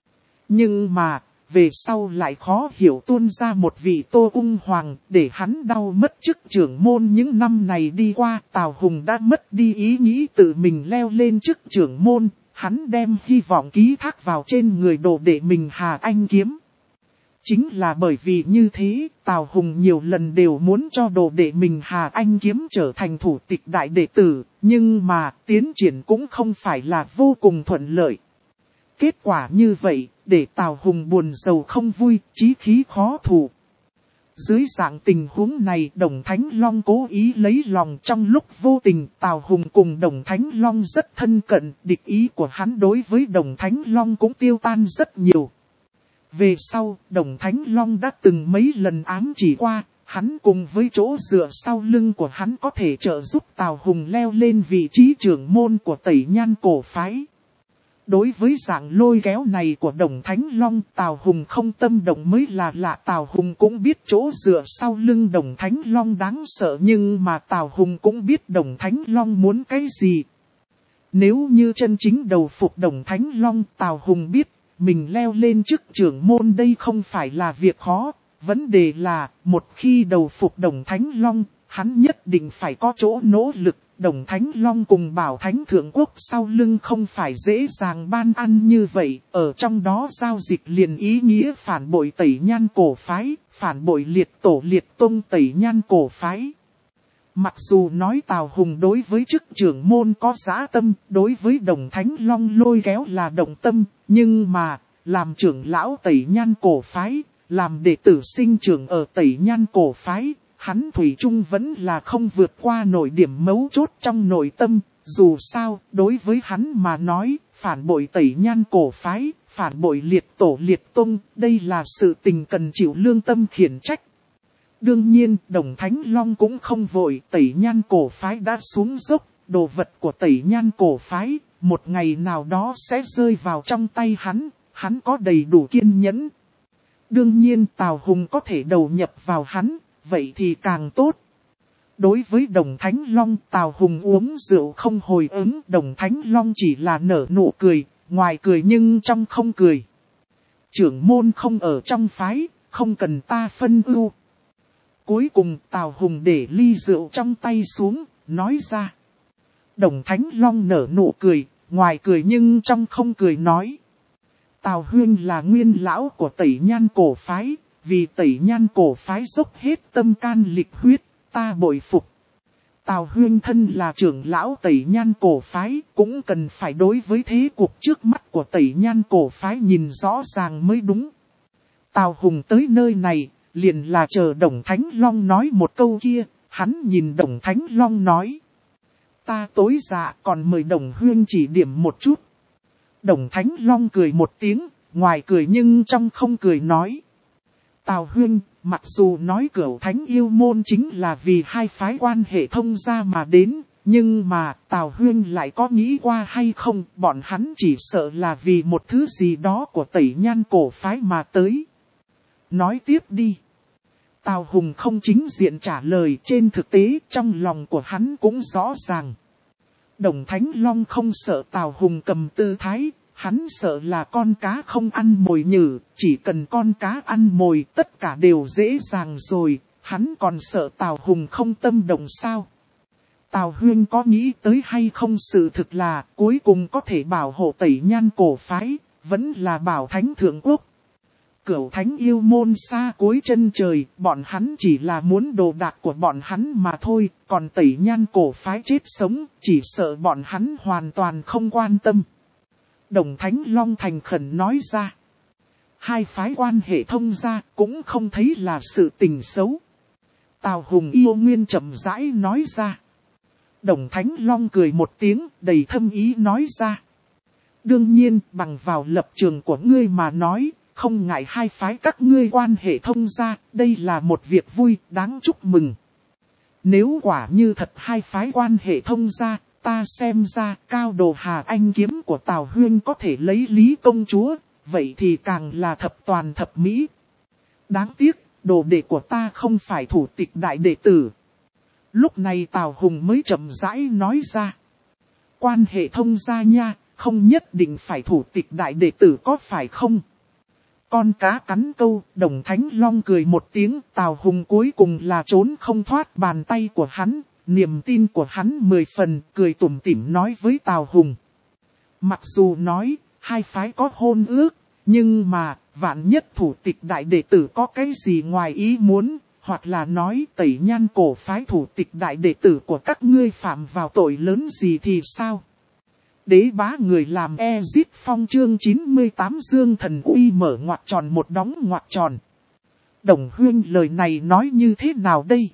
Nhưng mà, về sau lại khó hiểu tuôn ra một vị Tô Ung Hoàng, để hắn đau mất chức trưởng môn. Những năm này đi qua, Tào Hùng đã mất đi ý nghĩ tự mình leo lên chức trưởng môn, hắn đem hy vọng ký thác vào trên người đồ đệ mình Hà Anh Kiếm. Chính là bởi vì như thế, Tào Hùng nhiều lần đều muốn cho đồ đệ mình Hà Anh Kiếm trở thành thủ tịch đại đệ tử, nhưng mà tiến triển cũng không phải là vô cùng thuận lợi. Kết quả như vậy, để Tào Hùng buồn rầu không vui, chí khí khó thủ. Dưới dạng tình huống này, Đồng Thánh Long cố ý lấy lòng. Trong lúc vô tình, Tào Hùng cùng Đồng Thánh Long rất thân cận, địch ý của hắn đối với Đồng Thánh Long cũng tiêu tan rất nhiều. Về sau, Đồng Thánh Long đã từng mấy lần ám chỉ qua, hắn cùng với chỗ dựa sau lưng của hắn có thể trợ giúp Tào Hùng leo lên vị trí trưởng môn của Tẩy Nhan Cổ Phái. Đối với dạng lôi kéo này của Đồng Thánh Long, Tào Hùng không tâm động mới là lạ. Tào Hùng cũng biết chỗ dựa sau lưng Đồng Thánh Long đáng sợ, nhưng mà Tào Hùng cũng biết Đồng Thánh Long muốn cái gì. Nếu như chân chính đầu phục Đồng Thánh Long, Tào Hùng biết mình leo lên chức trưởng môn đây không phải là việc khó. Vấn đề là, một khi đầu phục Đồng Thánh Long, hắn nhất định phải có chỗ nỗ lực. Đồng Thánh Long cùng Bảo Thánh Thượng Quốc sau lưng không phải dễ dàng ban ăn như vậy. Ở trong đó giao dịch liền ý nghĩa phản bội Tẩy Nhan Cổ Phái, phản bội liệt tổ liệt tông Tẩy Nhan Cổ Phái. Mặc dù nói Tào Hùng đối với chức trưởng môn có dã tâm, đối với Đồng Thánh Long lôi kéo là động tâm, nhưng mà, làm trưởng lão Tẩy Nhan Cổ Phái, làm đệ tử sinh trưởng ở Tẩy Nhan Cổ Phái, hắn thủy chung vẫn là không vượt qua nổi điểm mấu chốt trong nội tâm. Dù sao, đối với hắn mà nói, phản bội Tẩy Nhan Cổ Phái, phản bội liệt tổ liệt tông, đây là sự tình cần chịu lương tâm khiển trách. Đương nhiên, Đồng Thánh Long cũng không vội. Tẩy Nhan Cổ Phái đã xuống dốc, đồ vật của Tẩy Nhan Cổ Phái, một ngày nào đó sẽ rơi vào trong tay hắn có đầy đủ kiên nhẫn. Đương nhiên Tào Hùng có thể đầu nhập vào hắn, vậy thì càng tốt. Đối với Đồng Thánh Long, Tào Hùng uống rượu không hồi ứng. Đồng Thánh Long chỉ là nở nụ cười, ngoài cười nhưng trong không cười. Trưởng môn không ở trong phái, không cần ta phân ưu. Cuối cùng Tào Hùng để ly rượu trong tay xuống, nói ra. Đồng Thánh Long nở nụ cười, ngoài cười nhưng trong không cười nói. Tào Huyên là nguyên lão của Tẩy Nhan Cổ Phái, vì Tẩy Nhan Cổ Phái dốc hết tâm can lịch huyết, ta bội phục. Tào Huyên thân là trưởng lão Tẩy Nhan cổ phái, cũng cần phải đối với thế cuộc trước mắt của Tẩy Nhan cổ phái nhìn rõ ràng mới đúng. Tào Hùng tới nơi này, liền là chờ Đồng Thánh Long nói một câu kia, hắn nhìn Đồng Thánh Long nói. Ta tối dạ còn mời Đồng Huyên chỉ điểm một chút. Đồng Thánh Long cười một tiếng, ngoài cười nhưng trong không cười nói. Tào Huyên, mặc dù nói Cửu Thánh Yêu Môn chính là vì hai phái quan hệ thông gia mà đến, nhưng mà Tào Huyên lại có nghĩ qua hay không, bọn hắn chỉ sợ là vì một thứ gì đó của Tẩy Nhan cổ phái mà tới. Nói tiếp đi. Tào Hùng không chính diện trả lời, trên thực tế trong lòng của hắn cũng rõ ràng. Đồng Thánh Long không sợ Tào Hùng cầm tư thái, hắn sợ là con cá không ăn mồi nhử, chỉ cần con cá ăn mồi tất cả đều dễ dàng rồi, hắn còn sợ Tào Hùng không tâm động sao. Tào Huyên có nghĩ tới hay không, sự thực là cuối cùng có thể bảo hộ Tẩy Nhan cổ phái, vẫn là bảo Thánh Thượng Quốc. Cửu Thánh Yêu Môn xa cuối chân trời, bọn hắn chỉ là muốn đồ đạc của bọn hắn mà thôi, còn Tẩy Nhan cổ phái chết sống, chỉ sợ bọn hắn hoàn toàn không quan tâm. Đồng Thánh Long thành khẩn nói ra. Hai phái quan hệ thông gia cũng không thấy là sự tình xấu. Tào Hùng yêu nguyên chậm rãi nói ra. Đồng Thánh Long cười một tiếng đầy thâm ý nói ra. Đương nhiên bằng vào lập trường của ngươi mà nói, không ngại hai phái các ngươi quan hệ thông gia, đây là một việc vui, đáng chúc mừng. Nếu quả như thật hai phái quan hệ thông gia, ta xem ra cao đồ Hà Anh kiếm của Tào Huyên có thể lấy Lý công chúa, vậy thì càng là thập toàn thập mỹ. Đáng tiếc, đồ đệ của ta không phải thủ tịch đại đệ tử. Lúc này Tào Hùng mới chậm rãi nói ra. Quan hệ thông gia nha, không nhất định phải thủ tịch đại đệ tử có phải không? Con cá cắn câu, Đồng Thánh Long cười một tiếng, Tào Hùng cuối cùng là trốn không thoát bàn tay của hắn, niềm tin của hắn 10 phần, cười tủm tỉm nói với Tào Hùng. Mặc dù nói, hai phái có hôn ước, nhưng mà, vạn nhất thủ tịch đại đệ tử có cái gì ngoài ý muốn, hoặc là nói Tẩy Nhan cổ phái thủ tịch đại đệ tử của các ngươi phạm vào tội lớn gì thì sao? Đế bá người làm Ezit Phong chương 98 Dương Thần Uy mở ngoặc tròn một đóng ngoặc tròn. Đồng Huyên lời này nói như thế nào đây?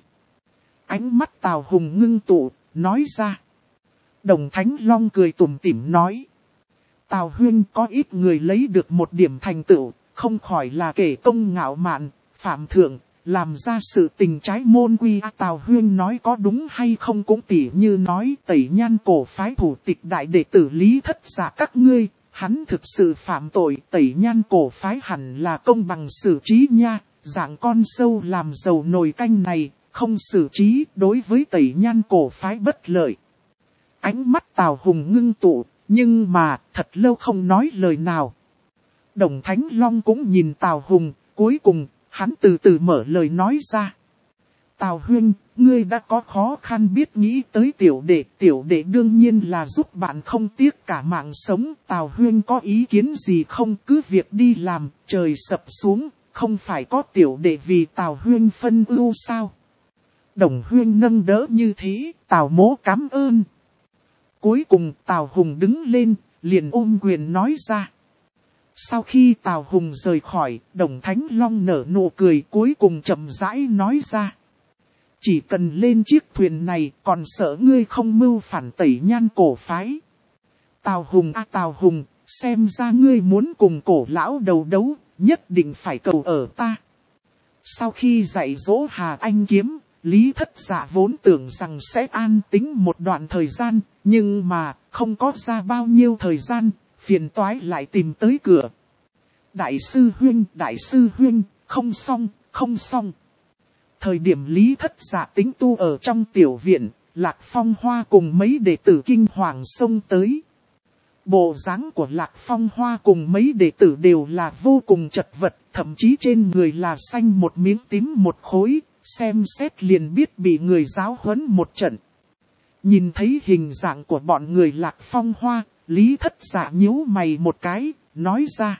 Ánh mắt Tào Hùng ngưng tụ, nói ra. Đồng Thánh Long cười tủm tỉm nói. Tào Huyên có ít người lấy được một điểm thành tựu, không khỏi là kẻ công ngạo mạn, phạm thượng, làm ra sự tình trái môn quy. Tào Huyên nói có đúng hay không cũng tỉ như nói Tẩy Nhan cổ phái thủ tịch đại đệ tử Lý Thất Giả các ngươi, hắn thực sự phạm tội. Tẩy Nhan cổ phái hẳn là công bằng xử trí nha, dạng con sâu làm dầu nồi canh này, không xử trí đối với Tẩy Nhan cổ phái bất lợi. Ánh mắt Tào Hùng ngưng tụ, nhưng mà thật lâu không nói lời nào. Đồng Thánh Long cũng nhìn Tào Hùng, cuối cùng hắn từ từ mở lời nói ra. Tào Huyên, ngươi đã có khó khăn biết nghĩ tới tiểu đệ đương nhiên là giúp bạn không tiếc cả mạng sống. Tào Huyên có ý kiến gì không, cứ việc đi làm, trời sập xuống, không phải có tiểu đệ vì Tào Huyên phân ưu sao? Đồng Huyên nâng đỡ như thế, Tào mỗ cảm ơn. Cuối cùng Tào Hùng đứng lên, liền ôm quyền nói ra. Sau khi Tào Hùng rời khỏi, Đồng Thánh Long nở nụ cười cuối cùng chậm rãi nói ra. Chỉ cần lên chiếc thuyền này, còn sợ ngươi không mưu phản Tẩy Nhan cổ phái. Tào Hùng, xem ra ngươi muốn cùng cổ lão đầu đấu, nhất định phải cầu ở ta. Sau khi dạy dỗ Hà Anh kiếm, Lý Thất Giả vốn tưởng rằng sẽ an tĩnh một đoạn thời gian, nhưng mà không có ra bao nhiêu thời gian, phiền toái lại tìm tới cửa. Đại sư huynh, không xong. Thời điểm Lý Thất Giả tính tu ở trong tiểu viện, Lạc Phong Hoa cùng mấy đệ tử kinh hoàng xông tới. Bộ dáng của Lạc Phong Hoa cùng mấy đệ tử đều là vô cùng chật vật, thậm chí trên người là xanh một miếng tím một khối, xem xét liền biết bị người giáo huấn một trận. Nhìn thấy hình dạng của bọn người Lạc Phong Hoa, Lý Thất Giả nhíu mày một cái, nói ra.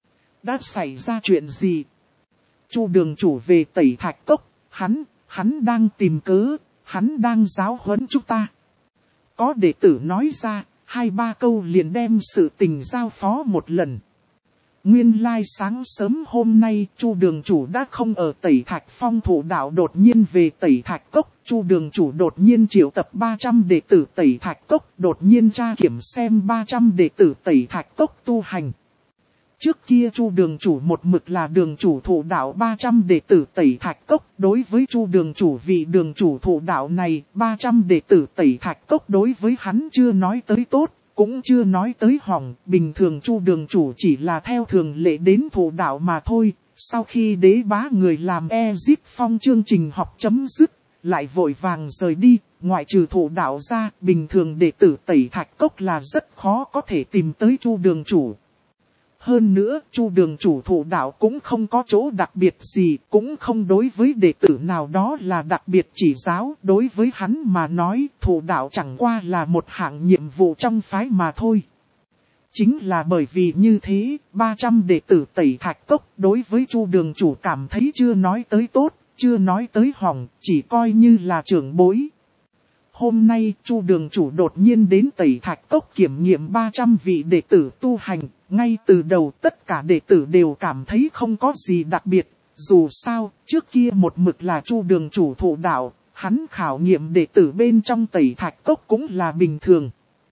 Đã xảy ra chuyện gì? Chu đường chủ về Tẩy Thạch Cốc, hắn đang tìm cớ, hắn đang giáo huấn chúng ta. Có đệ tử nói ra, 2-3 câu liền đem sự tình giao phó một lần. Nguyên lai sáng sớm hôm nay, Chu đường chủ đã không ở Tẩy Thạch Phong thụ đạo, đột nhiên về Tẩy Thạch Cốc. Chu đường chủ đột nhiên triệu tập 300 đệ tử Tẩy Thạch Cốc, đột nhiên tra kiểm xem 300 đệ tử Tẩy Thạch Cốc tu hành. Trước kia Chu đường chủ một mực là đường chủ thụ đạo 300 đệ tử Tẩy Thạch Cốc. Đối với Chu đường chủ vị đường chủ thụ đạo này, 300 đệ tử Tẩy Thạch Cốc đối với hắn chưa nói tới tốt, cũng chưa nói tới hỏng. Bình thường Chu đường chủ chỉ là theo thường lệ đến thụ đạo mà thôi. Sau khi đế bá người làm Ezip Phong chương trình học chấm dứt, lại vội vàng rời đi. Ngoại trừ thụ đạo ra, bình thường đệ tử Tẩy Thạch Cốc là rất khó có thể tìm tới Chu đường chủ. Hơn nữa, Chu đường chủ thụ đạo cũng không có chỗ đặc biệt gì, cũng không đối với đệ tử nào đó là đặc biệt chỉ giáo. Đối với hắn mà nói, thụ đạo chẳng qua là một hạng nhiệm vụ trong phái mà thôi. Chính là bởi vì như thế, 300 đệ tử Tẩy Thạch Cốc đối với Chu đường chủ cảm thấy chưa nói tới tốt, chưa nói tới hỏng, chỉ coi như là trưởng bối. Hôm nay, Chu đường chủ đột nhiên đến Tẩy Thạch Cốc kiểm nghiệm 300 vị đệ tử tu hành. Ngay từ đầu tất cả đệ tử đều cảm thấy không có gì đặc biệt. Dù sao, trước kia một mực là Chu đường chủ thụ đạo, hắn khảo nghiệm đệ tử bên trong Tẩy Thạch Cốc cũng là bình thường.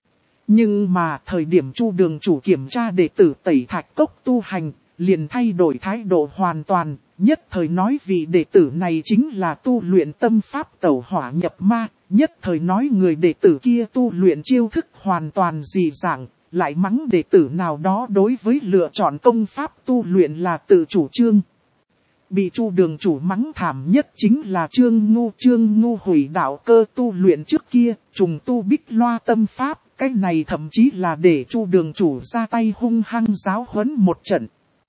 Nhưng mà thời điểm Chu đường chủ kiểm tra đệ tử Tẩy Thạch Cốc tu hành, liền thay đổi thái độ hoàn toàn. Nhất thời nói vị đệ tử này chính là tu luyện tâm pháp tẩu hỏa nhập ma. Nhất thời nói người đệ tử kia tu luyện chiêu thức hoàn toàn dị dạng. Lại mắng đệ tử nào đó đối với lựa chọn công pháp tu luyện là tự chủ trương. Bị Chu đường chủ mắng thảm nhất chính là Trương Ngu hủy đạo cơ tu luyện trước kia, trùng tu Bích Loa tâm pháp. Cái này thậm chí là để Chu đường chủ ra tay hung hăng giáo huấn một trận.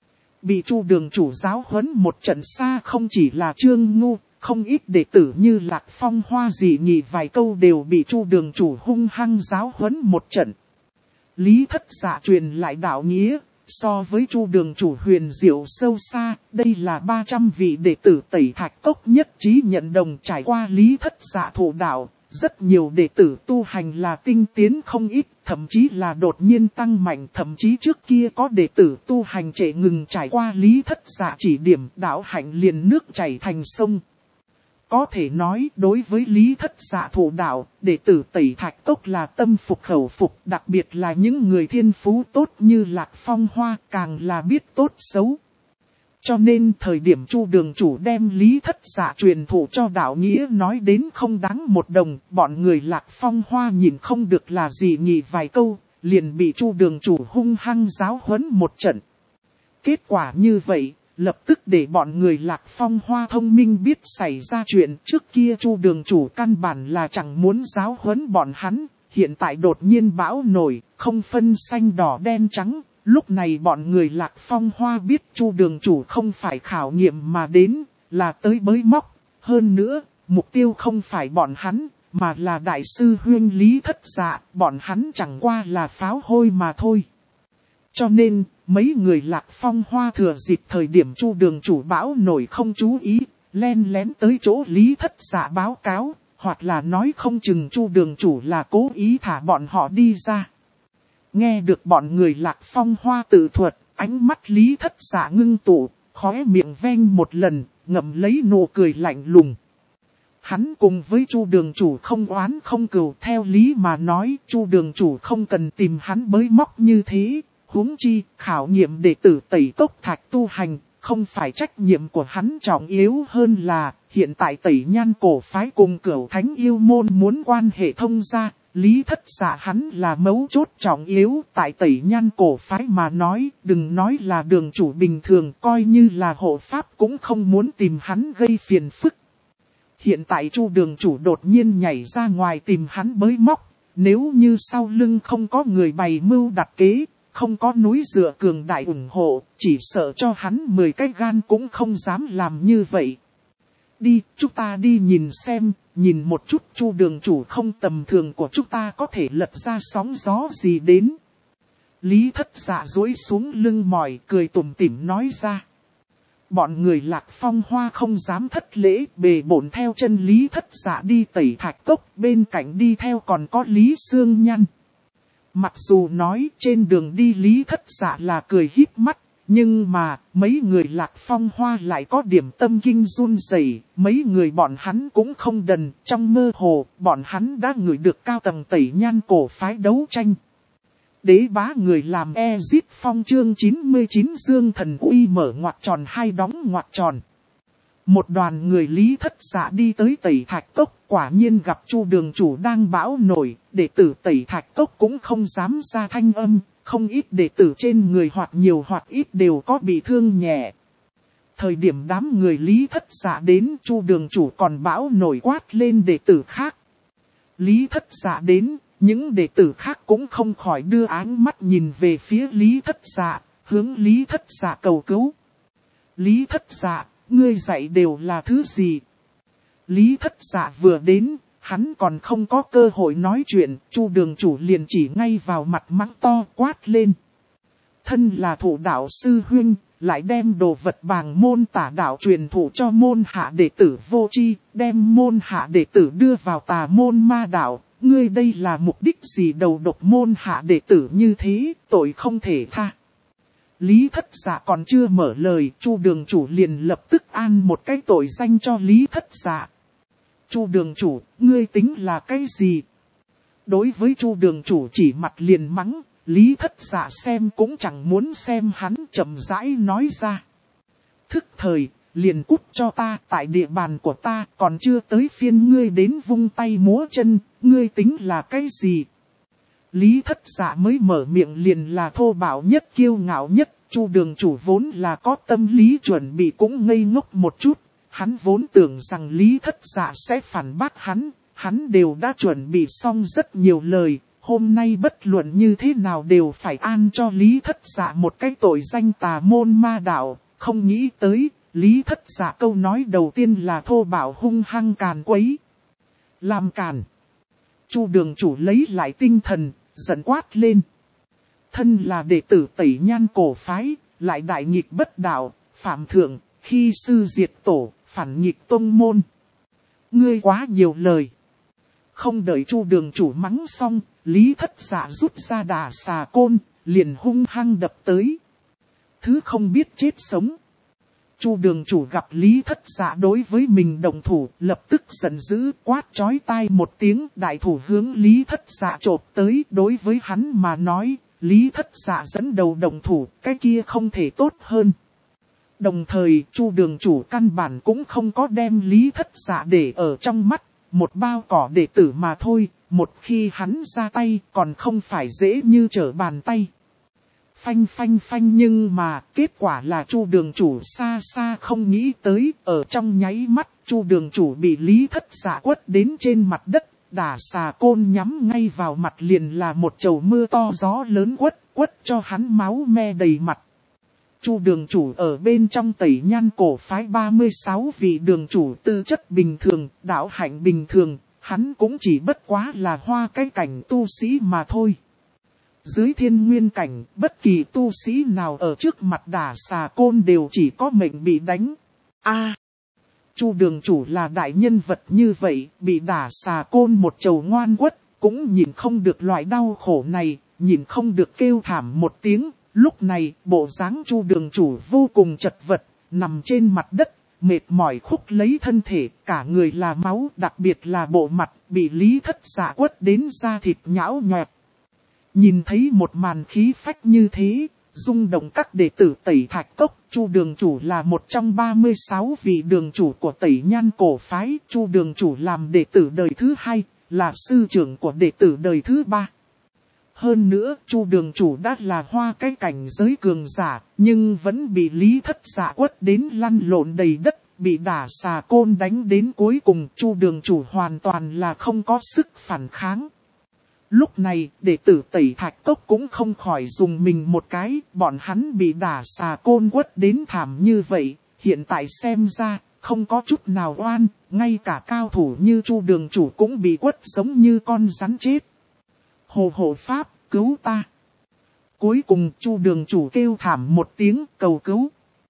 Bị Chu đường chủ giáo huấn một trận xa không chỉ là Trương Ngu, không ít đệ tử như Lạc Phong Hoa dị nghị vài câu đều bị Chu đường chủ hung hăng giáo huấn một trận. Lý Thất Dạ truyền lại đạo nghĩa, so với Chu đường chủ huyền diệu sâu xa, đây là 300 vị đệ tử Tẩy Thạch Cốc nhất trí nhận đồng. Trải qua Lý Thất Dạ thụ đạo, rất nhiều đệ tử tu hành là tinh tiến không ít, thậm chí là đột nhiên tăng mạnh. Thậm chí trước kia có đệ tử tu hành trễ ngừng, trải qua Lý Thất Dạ chỉ điểm, đạo hạnh liền nước chảy thành sông. Có thể nói đối với Lý Thất Dạ thụ đạo, đệ tử Tẩy Thạch Cốc là tâm phục khẩu phục, đặc biệt là những người thiên phú tốt như Lạc Phong Hoa càng là biết tốt xấu. Cho nên thời điểm Chu đường chủ đem Lý Thất Dạ truyền thụ cho đạo nghĩa nói đến không đáng một đồng, bọn người Lạc Phong Hoa nhìn không được là gì nhỉ vài câu, liền bị Chu đường chủ hung hăng giáo huấn một trận. Kết quả như vậy, lập tức để bọn người Lạc Phong Hoa thông minh biết xảy ra chuyện. Trước kia Chu đường chủ căn bản là chẳng muốn giáo huấn bọn hắn, hiện tại đột nhiên bão nổi, không phân xanh đỏ đen trắng. Lúc này bọn người Lạc Phong Hoa biết Chu đường chủ không phải khảo nghiệm mà đến, là tới bới móc. Hơn nữa, mục tiêu không phải bọn hắn, mà là đại sư huynh Lý Thất Dạ, bọn hắn chẳng qua là pháo hôi mà thôi. Cho nên, mấy người Lạc Phong Hoa thừa dịp thời điểm Chu đường chủ bão nổi không chú ý, len lén tới chỗ Lý Thất Dạ báo cáo, hoặc là nói không chừng Chu đường chủ là cố ý thả bọn họ đi ra. Nghe được bọn người Lạc Phong Hoa tự thuật, ánh mắt Lý Thất Dạ ngưng tụ, khóe miệng veng một lần, ngậm lấy nụ cười lạnh lùng. Hắn cùng với Chu đường chủ không oán không cừu, theo lý mà nói Chu đường chủ không cần tìm hắn bới móc như thế. Huống chi, khảo nghiệm đệ tử Tẩy Cốc Thạch tu hành, không phải trách nhiệm của hắn, trọng yếu hơn là, hiện tại Tẩy Nhan cổ phái cùng Cửu Thánh yêu môn muốn quan hệ thông gia, Lý Thất Dạ hắn là mấu chốt trọng yếu. Tại Tẩy Nhan cổ phái mà nói, đừng nói là đường chủ bình thường, coi như là hộ pháp cũng không muốn tìm hắn gây phiền phức. Hiện tại Chu đường chủ đột nhiên nhảy ra ngoài tìm hắn bới móc, nếu như sau lưng không có người bày mưu đặt kế, không có núi dựa cường đại ủng hộ, chỉ sợ cho hắn 10 cái gan cũng không dám làm như vậy. Đi, chúng ta đi nhìn xem, nhìn một chút Chu đường chủ không tầm thường của chúng ta có thể lật ra sóng gió gì đến. Lý Thất Dạ duỗi xuống lưng mỏi, cười tủm tỉm nói ra. Bọn người Lạc Phong Hoa không dám thất lễ, bề bổn theo chân Lý Thất Dạ đi Tẩy Thạch Cốc, bên cạnh đi theo còn có Lý Sương Nhăn. Mặc dù nói trên đường đi Lý Thất Dạ là cười híp mắt, nhưng mà mấy người Lạc Phong Hoa lại có điểm tâm kinh run rẩy, mấy người bọn hắn cũng không đần, trong mơ hồ, bọn hắn đã ngửi được cao tầng Tẩy Nhan cổ phái đấu tranh. Đế bá người làm Ezit Phong chương 99 Dương Thần Uy mở ngoặc tròn hai đóng ngoặc tròn. Một đoàn người Lý Thất Dạ đi tới Tẩy Thạch Cốc, quả nhiên gặp Chu đường chủ đang bão nổi, đệ tử Tẩy Thạch Cốc cũng không dám ra thanh âm, không ít đệ tử trên người hoặc nhiều hoặc ít đều có bị thương nhẹ. Thời điểm đám người Lý Thất Dạ đến, Chu đường chủ còn bão nổi quát lên đệ tử khác. Lý Thất Dạ đến, những đệ tử khác cũng không khỏi đưa ánh mắt nhìn về phía Lý Thất Dạ, hướng Lý Thất Dạ cầu cứu. Lý Thất Dạ, ngươi dạy đều là thứ gì? Lý Thất Dạ vừa đến, hắn còn không có cơ hội nói chuyện, Chu đường chủ liền chỉ ngay vào mặt mắng to quát lên. Thân là thủ đạo sư huynh, lại đem đồ vật bàng môn tả đạo truyền thụ cho môn hạ đệ tử vô tri, đem môn hạ đệ tử đưa vào tà môn ma đạo. Ngươi đây là mục đích gì? Đầu độc môn hạ đệ tử như thế, tội không thể tha. Lý Thất Dạ còn chưa mở lời, Chu đường chủ liền lập tức an một cái tội danh cho Lý Thất Dạ. Chu đường chủ, ngươi tính là cái gì? Đối với Chu đường chủ chỉ mặt liền mắng, Lý Thất Dạ xem cũng chẳng muốn xem, hắn chậm rãi nói ra. Thức thời, liền cút cho ta, tại địa bàn của ta, còn chưa tới phiên ngươi đến vung tay múa chân, ngươi tính là cái gì? Lý Thất Dạ mới mở miệng liền là thô bạo nhất, kiêu ngạo nhất, Chu đường chủ vốn là có tâm lý chuẩn bị cũng ngây ngốc một chút, hắn vốn tưởng rằng Lý Thất Dạ sẽ phản bác hắn đều đã chuẩn bị xong rất nhiều lời, hôm nay bất luận như thế nào đều phải an cho Lý Thất Dạ một cái tội danh tà môn ma đạo, không nghĩ tới, Lý Thất Dạ câu nói đầu tiên là thô bạo hung hăng càn quấy. Làm càn. Chu đường chủ lấy lại tinh thần, giận quát lên. Thân là đệ tử Tẩy Nhan cổ phái, lại đại nghịch bất đạo, phạm thượng, khi sư diệt tổ, phản nghịch tông môn. Ngươi quá nhiều lời. Không đợi Chu đường chủ mắng xong, Lý Thất Dạ rút ra đà xà côn, liền hung hăng đập tới. Thứ không biết chết sống. Chu đường chủ gặp Lý Thất Dạ đối với mình đồng thủ, lập tức giận dữ quát chói tai một tiếng, đại thủ hướng Lý Thất Dạ chộp tới. Đối với hắn mà nói, Lý Thất Dạ dẫn đầu đồng thủ, cái kia không thể tốt hơn. Đồng thời, Chu đường chủ căn bản cũng không có đem Lý Thất Dạ để ở trong mắt, một bao cỏ đệ tử mà thôi, một khi hắn ra tay còn không phải dễ như trở bàn tay. Phanh phanh phanh, nhưng mà kết quả là Chu đường chủ xa xa không nghĩ tới, ở trong nháy mắt Chu đường chủ bị Lý Thất Dạ quất đến trên mặt đất, đả xà côn nhắm ngay vào mặt liền là một chầu mưa to gió lớn quất cho hắn máu me đầy mặt. Chu đường chủ ở bên trong Tẩy Nhan cổ phái 36 vị đường chủ tư chất bình thường, đạo hạnh bình thường, hắn cũng chỉ bất quá là hoa cái cảnh tu sĩ mà thôi. Dưới thiên nguyên cảnh, bất kỳ tu sĩ nào ở trước mặt đả xà côn đều chỉ có mệnh bị đánh. Chu đường chủ là đại nhân vật như vậy, bị đả xà côn một chầu ngoan quất, cũng nhìn không được loại đau khổ này, nhìn không được kêu thảm một tiếng. Lúc này, bộ dáng Chu đường chủ vô cùng chật vật, nằm trên mặt đất, mệt mỏi khúc lấy thân thể, cả người là máu, đặc biệt là bộ mặt, bị Lý Thất Dạ quất đến da thịt nhão nhọt. Nhìn thấy một màn khí phách như thế, rung động các đệ tử Tẩy Thạch Cốc, Chu đường chủ là một trong 36 vị đường chủ của Tẩy Nhan cổ phái, Chu đường chủ làm đệ tử đời thứ 2, là sư trưởng của đệ tử đời thứ 3. Hơn nữa, Chu đường chủ đã là hoa cái cảnh giới cường giả, nhưng vẫn bị Lý Thất Dạ quất đến lăn lộn đầy đất, bị đả xà côn đánh đến cuối cùng, Chu đường chủ hoàn toàn là không có sức phản kháng. Lúc này, đệ tử Tẩy Thạch Cốc cũng không khỏi dùng mình một cái, bọn hắn bị đả xà côn quất đến thảm như vậy, hiện tại xem ra, không có chút nào oan, ngay cả cao thủ như Chu đường chủ cũng bị quất giống như con rắn chết. Hồ hộ pháp, cứu ta. Cuối cùng Chu đường chủ kêu thảm một tiếng cầu cứu.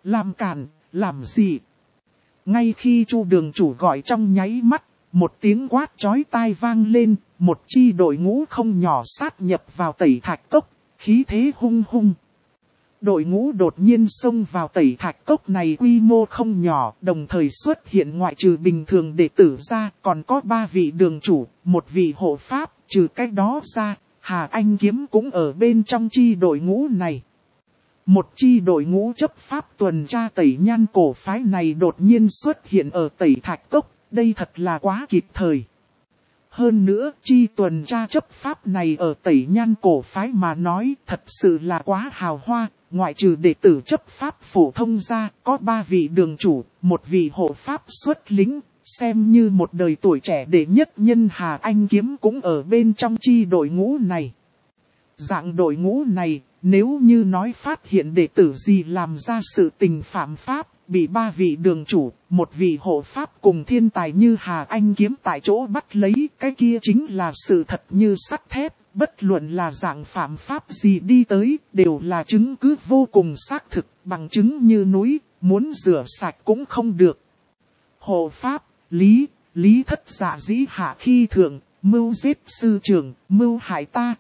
Làm cản, làm gì? Ngay khi Chu đường chủ gọi trong nháy mắt, một tiếng quát chói tai vang lên, một chi đội ngũ không nhỏ sát nhập vào Tẩy Thạch Cốc, khí thế hung hung. Đội ngũ đột nhiên xông vào Tẩy Thạch Cốc này quy mô không nhỏ, đồng thời xuất hiện ngoại trừ bình thường đệ tử ra, còn có 3 vị đường chủ, 1 vị hộ pháp, trừ cách đó ra, Hà Anh Kiếm cũng ở bên trong chi đội ngũ này. Một chi đội ngũ chấp pháp tuần tra Tẩy Nhan cổ phái này đột nhiên xuất hiện ở Tẩy Thạch Cốc, đây thật là quá kịp thời. Hơn nữa, chi tuần tra chấp pháp này ở Tẩy Nhan cổ phái mà nói thật sự là quá hào hoa, ngoại trừ đệ tử chấp pháp phổ thông ra, có 3 vị đường chủ, 1 vị hộ pháp xuất lính, xem như một đời tuổi trẻ đệ nhất nhân Hà Anh Kiếm cũng ở bên trong chi đội ngũ này. Dạng đội ngũ này, nếu như nói phát hiện đệ tử gì làm ra sự tình phạm pháp, bị 3 vị đường chủ, 1 vị hộ pháp cùng thiên tài như Hà Anh Kiếm tại chỗ bắt lấy, cái kia chính là sự thật như sắt thép, bất luận là dạng phạm pháp gì đi tới, đều là chứng cứ vô cùng xác thực, bằng chứng như núi, muốn rửa sạch cũng không được. Hộ pháp, Lý Thất Dạ dĩ hạ khi thượng, mưu giết sư trưởng, mưu hại ta,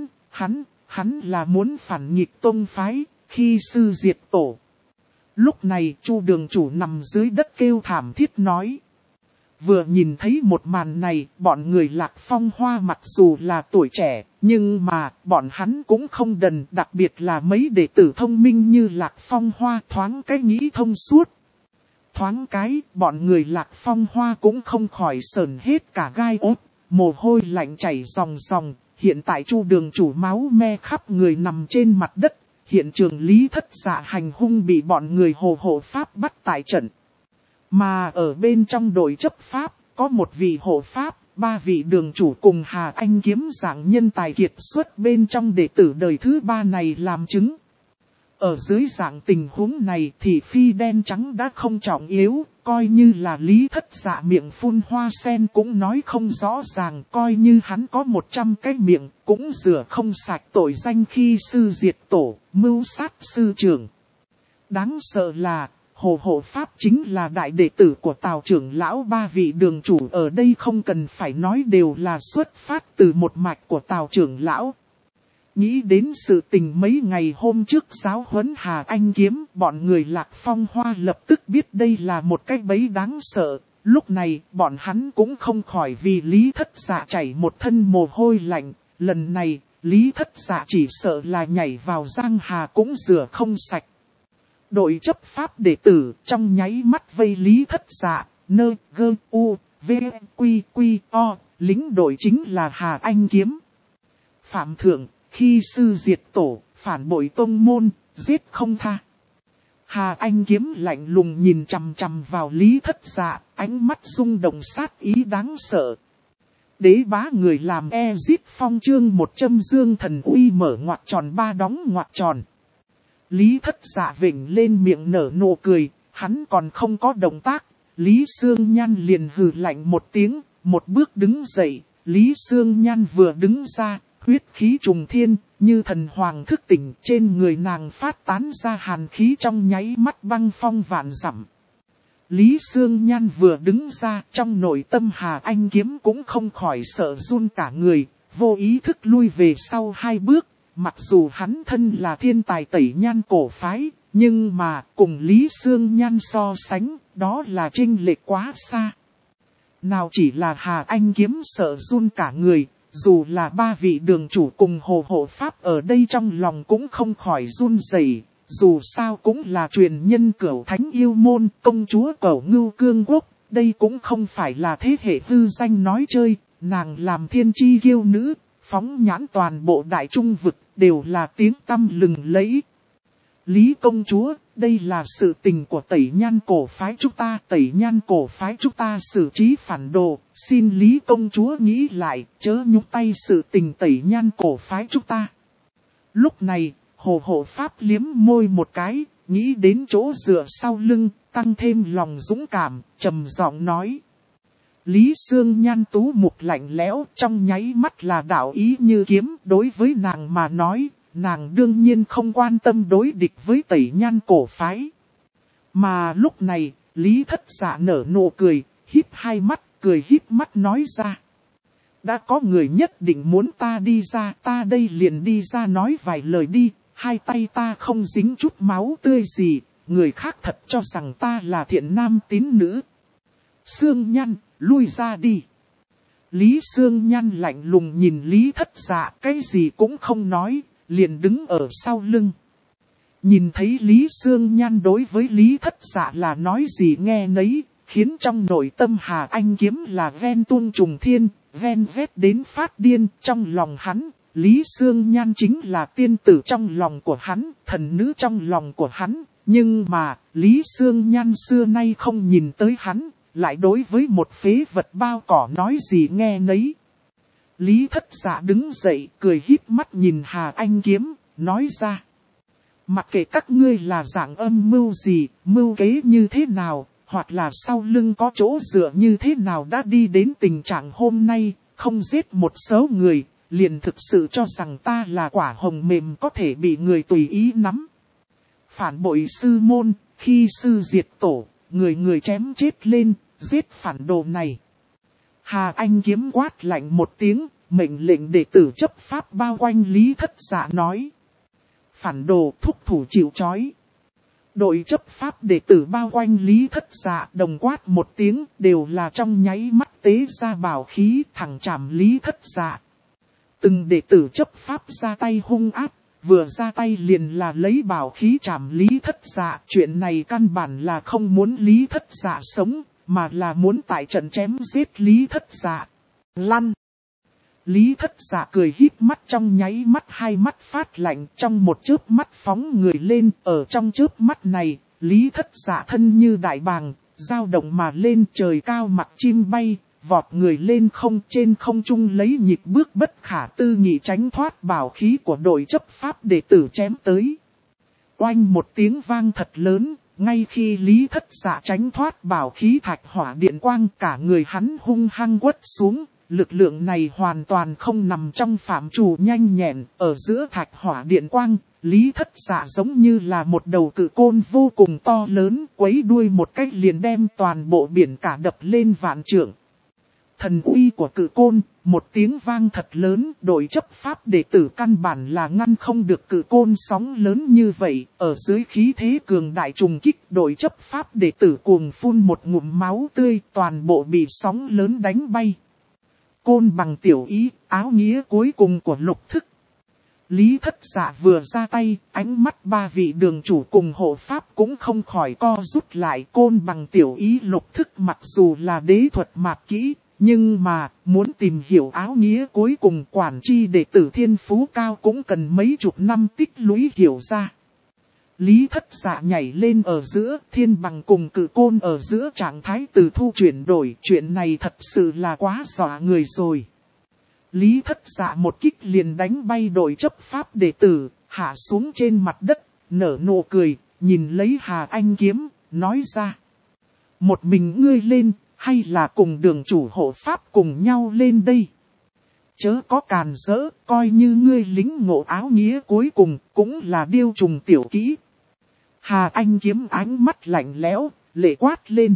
hắn là muốn phản nghịch tông phái, khi sư diệt tổ. Lúc này Chu đường chủ nằm dưới đất kêu thảm thiết nói. Vừa nhìn thấy một màn này, bọn người Lạc Phong Hoa mặc dù là tuổi trẻ, nhưng mà bọn hắn cũng không đần, đặc biệt là mấy đệ tử thông minh như Lạc Phong Hoa thoáng cái nghĩ thông suốt. Thoáng cái, bọn người Lạc Phong Hoa cũng không khỏi sờn hết cả gai ốt, mồ hôi lạnh chảy ròng ròng. Hiện tại Chu đường chủ máu me khắp người nằm trên mặt đất, hiện trường Lý Thất Dạ hành hung bị bọn người hộ pháp bắt tại trận. Mà ở bên trong đội chấp pháp, có 1 vị hộ pháp, 3 vị đường chủ cùng Hà Anh Kiếm dạng nhân tài kiệt xuất bên trong đệ tử đời thứ 3 này làm chứng. Ở dưới dạng tình huống này thì phi đen trắng đã không trọng yếu, coi như là Lý Thất Dạ miệng phun hoa sen cũng nói không rõ ràng, coi như hắn có 100 cái miệng cũng rửa không sạch tội danh khi sư diệt tổ, mưu sát sư trưởng. Đáng sợ là, hộ pháp chính là đại đệ tử của Tào trưởng lão, 3 vị đường chủ ở đây không cần phải nói đều là xuất phát từ một mạch của Tào trưởng lão. Nghĩ đến sự tình mấy ngày hôm trước giáo huấn Hà Anh Kiếm, bọn người Lạc Phong Hoa lập tức biết đây là một cái bẫy đáng sợ. Lúc này, bọn hắn cũng không khỏi vì Lý Thất Dạ chảy một thân mồ hôi lạnh. Lần này, Lý Thất Dạ chỉ sợ là nhảy vào giang hà cũng rửa không sạch. Đội chấp pháp đệ tử trong nháy mắt vây Lý Thất Dạ, N-G-U-V-Q-Q-O, lính đội chính là Hà Anh Kiếm. Phạm thượng, khi sư diệt tổ, phản bội tông môn, giết không tha. Hà Anh Kiếm lạnh lùng nhìn chằm chằm vào Lý Thất Dạ, ánh mắt rung động sát ý đáng sợ. Đế bá người làm Ezit Phong chương 100 dương thần uy mở ngoặc tròn 3 đóng ngoặc tròn. Lý Thất Dạ vểnh lên miệng nở nụ cười, hắn còn không có động tác. Lý Sương Nhan liền hừ lạnh một tiếng, một bước đứng dậy. Lý Sương Nhan vừa đứng ra, huyết khí trùng thiên, như thần hoàng thức tỉnh, trên người nàng phát tán ra hàn khí trong nháy mắt băng phong vạn dặm. Lý Sương Nhan vừa đứng ra, trong nội tâm Hà Anh Kiếm cũng không khỏi sợ run cả người, vô ý thức lui về sau 2 bước. Mặc dù hắn thân là thiên tài Tẩy Nhan cổ phái, nhưng mà cùng Lý Sương Nhan so sánh, đó là chênh lệch quá xa. Nào chỉ là Hà Anh Kiếm sợ run cả người, dù là 3 vị đường chủ cùng hộ pháp ở đây trong lòng cũng không khỏi run rẩy. Dù sao cũng là truyền nhân Cửu Thánh Yêu Môn, công chúa Cửu Ngưu Cương Quốc, đây cũng không phải là thế hệ hư danh nói chơi, nàng làm thiên chi kiêu nữ, phóng nhãn toàn bộ đại trung vực, đều là tiếng tăm lừng lẫy. Lý công chúa, đây là sự tình của Tẩy Nhan cổ phái chúng ta, Tẩy Nhan cổ phái chúng ta xử trí phản đồ, xin Lý công chúa nghĩ lại, chớ nhúc tay sự tình Tẩy Nhan cổ phái chúng ta. Lúc này, hộ pháp liếm môi một cái, nghĩ đến chỗ dựa sau lưng, tăng thêm lòng dũng cảm, trầm giọng nói. Lý Sương Nhan tú mục lạnh lẽo, trong nháy mắt là đạo ý như kiếm, đối với nàng mà nói, nàng đương nhiên không quan tâm đối địch với Tẩy Nhan cổ phái. Mà lúc này, Lý Thất Dạ nở nụ cười, híp hai mắt, cười híp mắt nói ra. Đã có người nhất định muốn ta đi ra, ta đây liền đi ra nói vài lời đi, hai tay ta không dính chút máu tươi gì, người khác thật cho rằng ta là thiện nam tín nữ. Sương Nhăn, lui ra đi. Lý Sương Nhăn lạnh lùng nhìn Lý Thất Dạ, cái gì cũng không nói, liền đứng ở sau lưng. Nhìn thấy Lý Sương Nhăn đối với Lý Thất Dạ là nói gì nghe nấy, khiến trong nội tâm Hà Anh Kiếm là ven tuôn trùng thiên, ven vét đến phát điên. Trong lòng hắn, Lý Sương Nhăn chính là tiên tử trong lòng của hắn, thần nữ trong lòng của hắn. Nhưng mà, Lý Sương Nhăn xưa nay không nhìn tới hắn, lại đối với một phế vật bao cỏ nói gì nghe nấy. Lý Thất Dạ đứng dậy, cười híp mắt nhìn Hà Anh Kiếm, nói ra. Mặc kệ các ngươi là dạng âm mưu gì, mưu kế như thế nào, hoặc là sau lưng có chỗ dựa như thế nào đã đi đến tình trạng hôm nay, không giết một số người, liền thực sự cho rằng ta là quả hồng mềm có thể bị người tùy ý nắm. Phản bội sư môn, khi sư diệt tổ, người người chém chết lên, giết phản đồ này. Hà Anh Kiếm quát lạnh một tiếng, mệnh lệnh đệ tử chấp pháp bao quanh Lý Thất Dạ nói. Phản đồ thúc thủ chịu trói. Đội chấp pháp đệ tử bao quanh Lý Thất Dạ đồng quát một tiếng, đều là trong nháy mắt tế ra bảo khí thẳng chạm Lý Thất Dạ. Từng đệ tử chấp pháp ra tay hung ác, vừa ra tay liền là lấy bảo khí chạm Lý Thất Dạ. Chuyện này căn bản là không muốn Lý Thất Dạ sống, mà là muốn tại trận chém giết Lý Thất Dạ. Lăn! Lý Thất Dạ cười híp mắt, trong nháy mắt hai mắt phát lạnh, trong một chớp mắt phóng người lên. Ở trong chớp mắt này, Lý Thất Dạ thân như đại bàng, dao động mà lên, trời cao mặt chim bay, vọt người lên không, trên không trung lấy nhịp bước bất khả tư nghị tránh thoát bảo khí của đội chấp pháp đệ tử chém tới. Oanh một tiếng vang thật lớn, ngay khi Lý Thất Dạ tránh thoát bảo khí thạch hỏa điện quang, cả người hắn hung hăng quất xuống. Lực lượng này hoàn toàn không nằm trong phạm trù nhanh nhẹn, ở giữa thạch hỏa điện quang, Lý Thất Dạ giống như là một đầu cự côn vô cùng to lớn, quấy đuôi một cách liền đem toàn bộ biển cả đập lên vạn trượng. Thần uy của cự côn, một tiếng vang thật lớn, đội chấp pháp đệ tử căn bản là ngăn không được cự côn sóng lớn như vậy, ở dưới khí thế cường đại trùng kích, đội chấp pháp đệ tử cuồng phun một ngụm máu tươi, toàn bộ bị sóng lớn đánh bay. Côn bằng tiểu ý, áo nghĩa cuối cùng của lục thức. Lý Thất Dạ vừa ra tay, ánh mắt ba vị đường chủ cùng hộ pháp cũng không khỏi co rút lại. Côn bằng tiểu ý lục thức mặc dù là đế thuật mạt kỹ, nhưng mà muốn tìm hiểu áo nghĩa cuối cùng quản chi đệ tử thiên phú cao cũng cần mấy chục năm tích lũy hiểu ra. Lý Thất Dạ nhảy lên ở giữa, thiên bằng cùng cự côn ở giữa trạng thái từ thu chuyển đổi. Chuyện này thật sự là quá dọa người rồi. Lý Thất Dạ một kích liền đánh bay đội chấp pháp đệ tử, hạ xuống trên mặt đất, nở nụ cười, nhìn lấy Hà Anh Kiếm, nói ra. Một mình ngươi lên, hay là cùng đường chủ hộ pháp cùng nhau lên đây? Chớ có càn rỡ, coi như ngươi lính ngộ áo nghĩa cuối cùng, cũng là điêu trùng tiểu kỹ. Hà Anh Kiếm ánh mắt lạnh lẽo, lệ quát lên.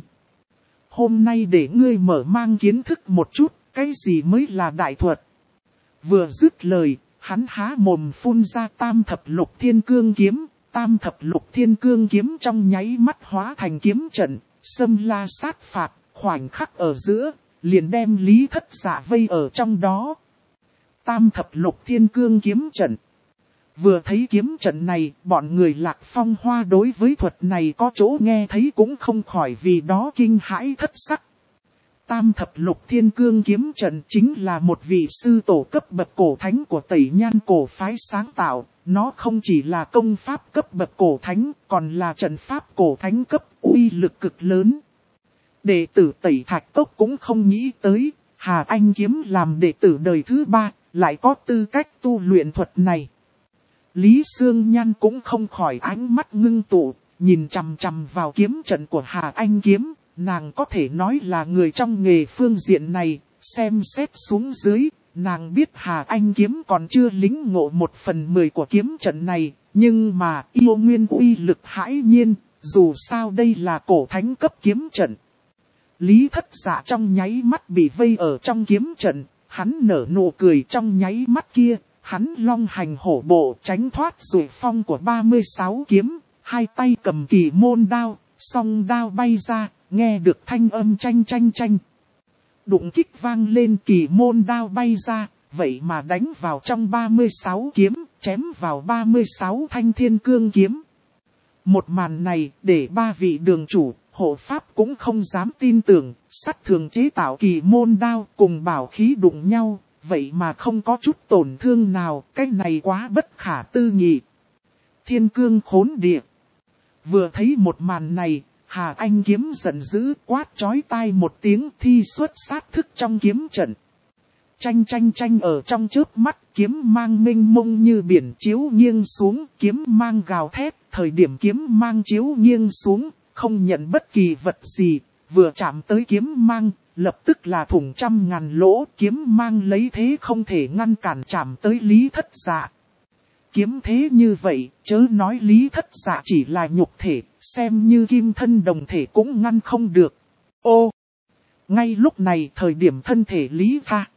Hôm nay để ngươi mở mang kiến thức một chút, cái gì mới là đại thuật. Vừa dứt lời, hắn há mồm phun ra tam thập lục thiên cương kiếm. Tam thập lục thiên cương kiếm trong nháy mắt hóa thành kiếm trận, xâm la sát phạt, khoảnh khắc ở giữa, liền đem Lý Thất Dạ vây ở trong đó. Tam thập lục thiên cương kiếm trận. Vừa thấy kiếm trận này, bọn người Lạc Phong Hoa đối với thuật này có chỗ nghe thấy cũng không khỏi vì đó kinh hãi thất sắc. Tam thập lục thiên cương kiếm trận chính là một vị sư tổ cấp bậc cổ thánh của Tẩy Nhan cổ phái sáng tạo. Nó không chỉ là công pháp cấp bậc cổ thánh, còn là trận pháp cổ thánh cấp uy lực cực lớn. Đệ tử Tẩy Thạch Cốc cũng không nghĩ tới, Hà Anh Kiếm làm đệ tử đời thứ 3, lại có tư cách tu luyện thuật này. Lý Sương Nhan cũng không khỏi ánh mắt ngưng tụ, nhìn chằm chằm vào kiếm trận của Hà Anh Kiếm. Nàng có thể nói là người trong nghề phương diện này, xem xét xuống dưới, nàng biết Hà Anh Kiếm còn chưa lĩnh ngộ 1/10 của kiếm trận này, nhưng mà yêu nguyên uy lực hãi nhiên, dù sao đây là cổ thánh cấp kiếm trận. Lý Thất Dạ trong nháy mắt bị vây ở trong kiếm trận, hắn nở nụ cười trong nháy mắt kia, hắn long hành hổ bộ tránh thoát rủi phong của 36 kiếm, hai tay cầm kỳ môn đao, song đao bay ra, nghe được thanh âm chanh chanh chanh. Đụng kích vang lên, kỳ môn đao bay ra, vậy mà đánh vào trong 36 kiếm, chém vào 36 thanh thiên cương kiếm. Một màn này để ba vị đường chủ, hộ pháp cũng không dám tin tưởng, sắt thường chế tạo kỳ môn đao cùng bảo khí đụng nhau, vậy mà không có chút tổn thương nào, cái này quá bất khả tư nghị. Thiên cương khốn địa. Vừa thấy một màn này, Hà Anh kiếm giận dữ quát chói tai một tiếng, thi xuất sát thức trong kiếm trận. Chanh chanh chanh ở trong chớp mắt, kiếm mang mênh mông như biển chiếu nghiêng xuống, kiếm mang gào thét, thời điểm kiếm mang chiếu nghiêng xuống, không nhận bất kỳ vật gì, vừa chạm tới kiếm mang, lập tức là thủng 100.000 lỗ, kiếm mang lấy thế không thể ngăn cản chạm tới Lý Thất Dạ. Kiếm thế như vậy, chớ nói Lý Thất Dạ chỉ là nhục thể, xem như kim thân đồng thể cũng ngăn không được. Ô! Ngay lúc này thời điểm thân thể Lý Pha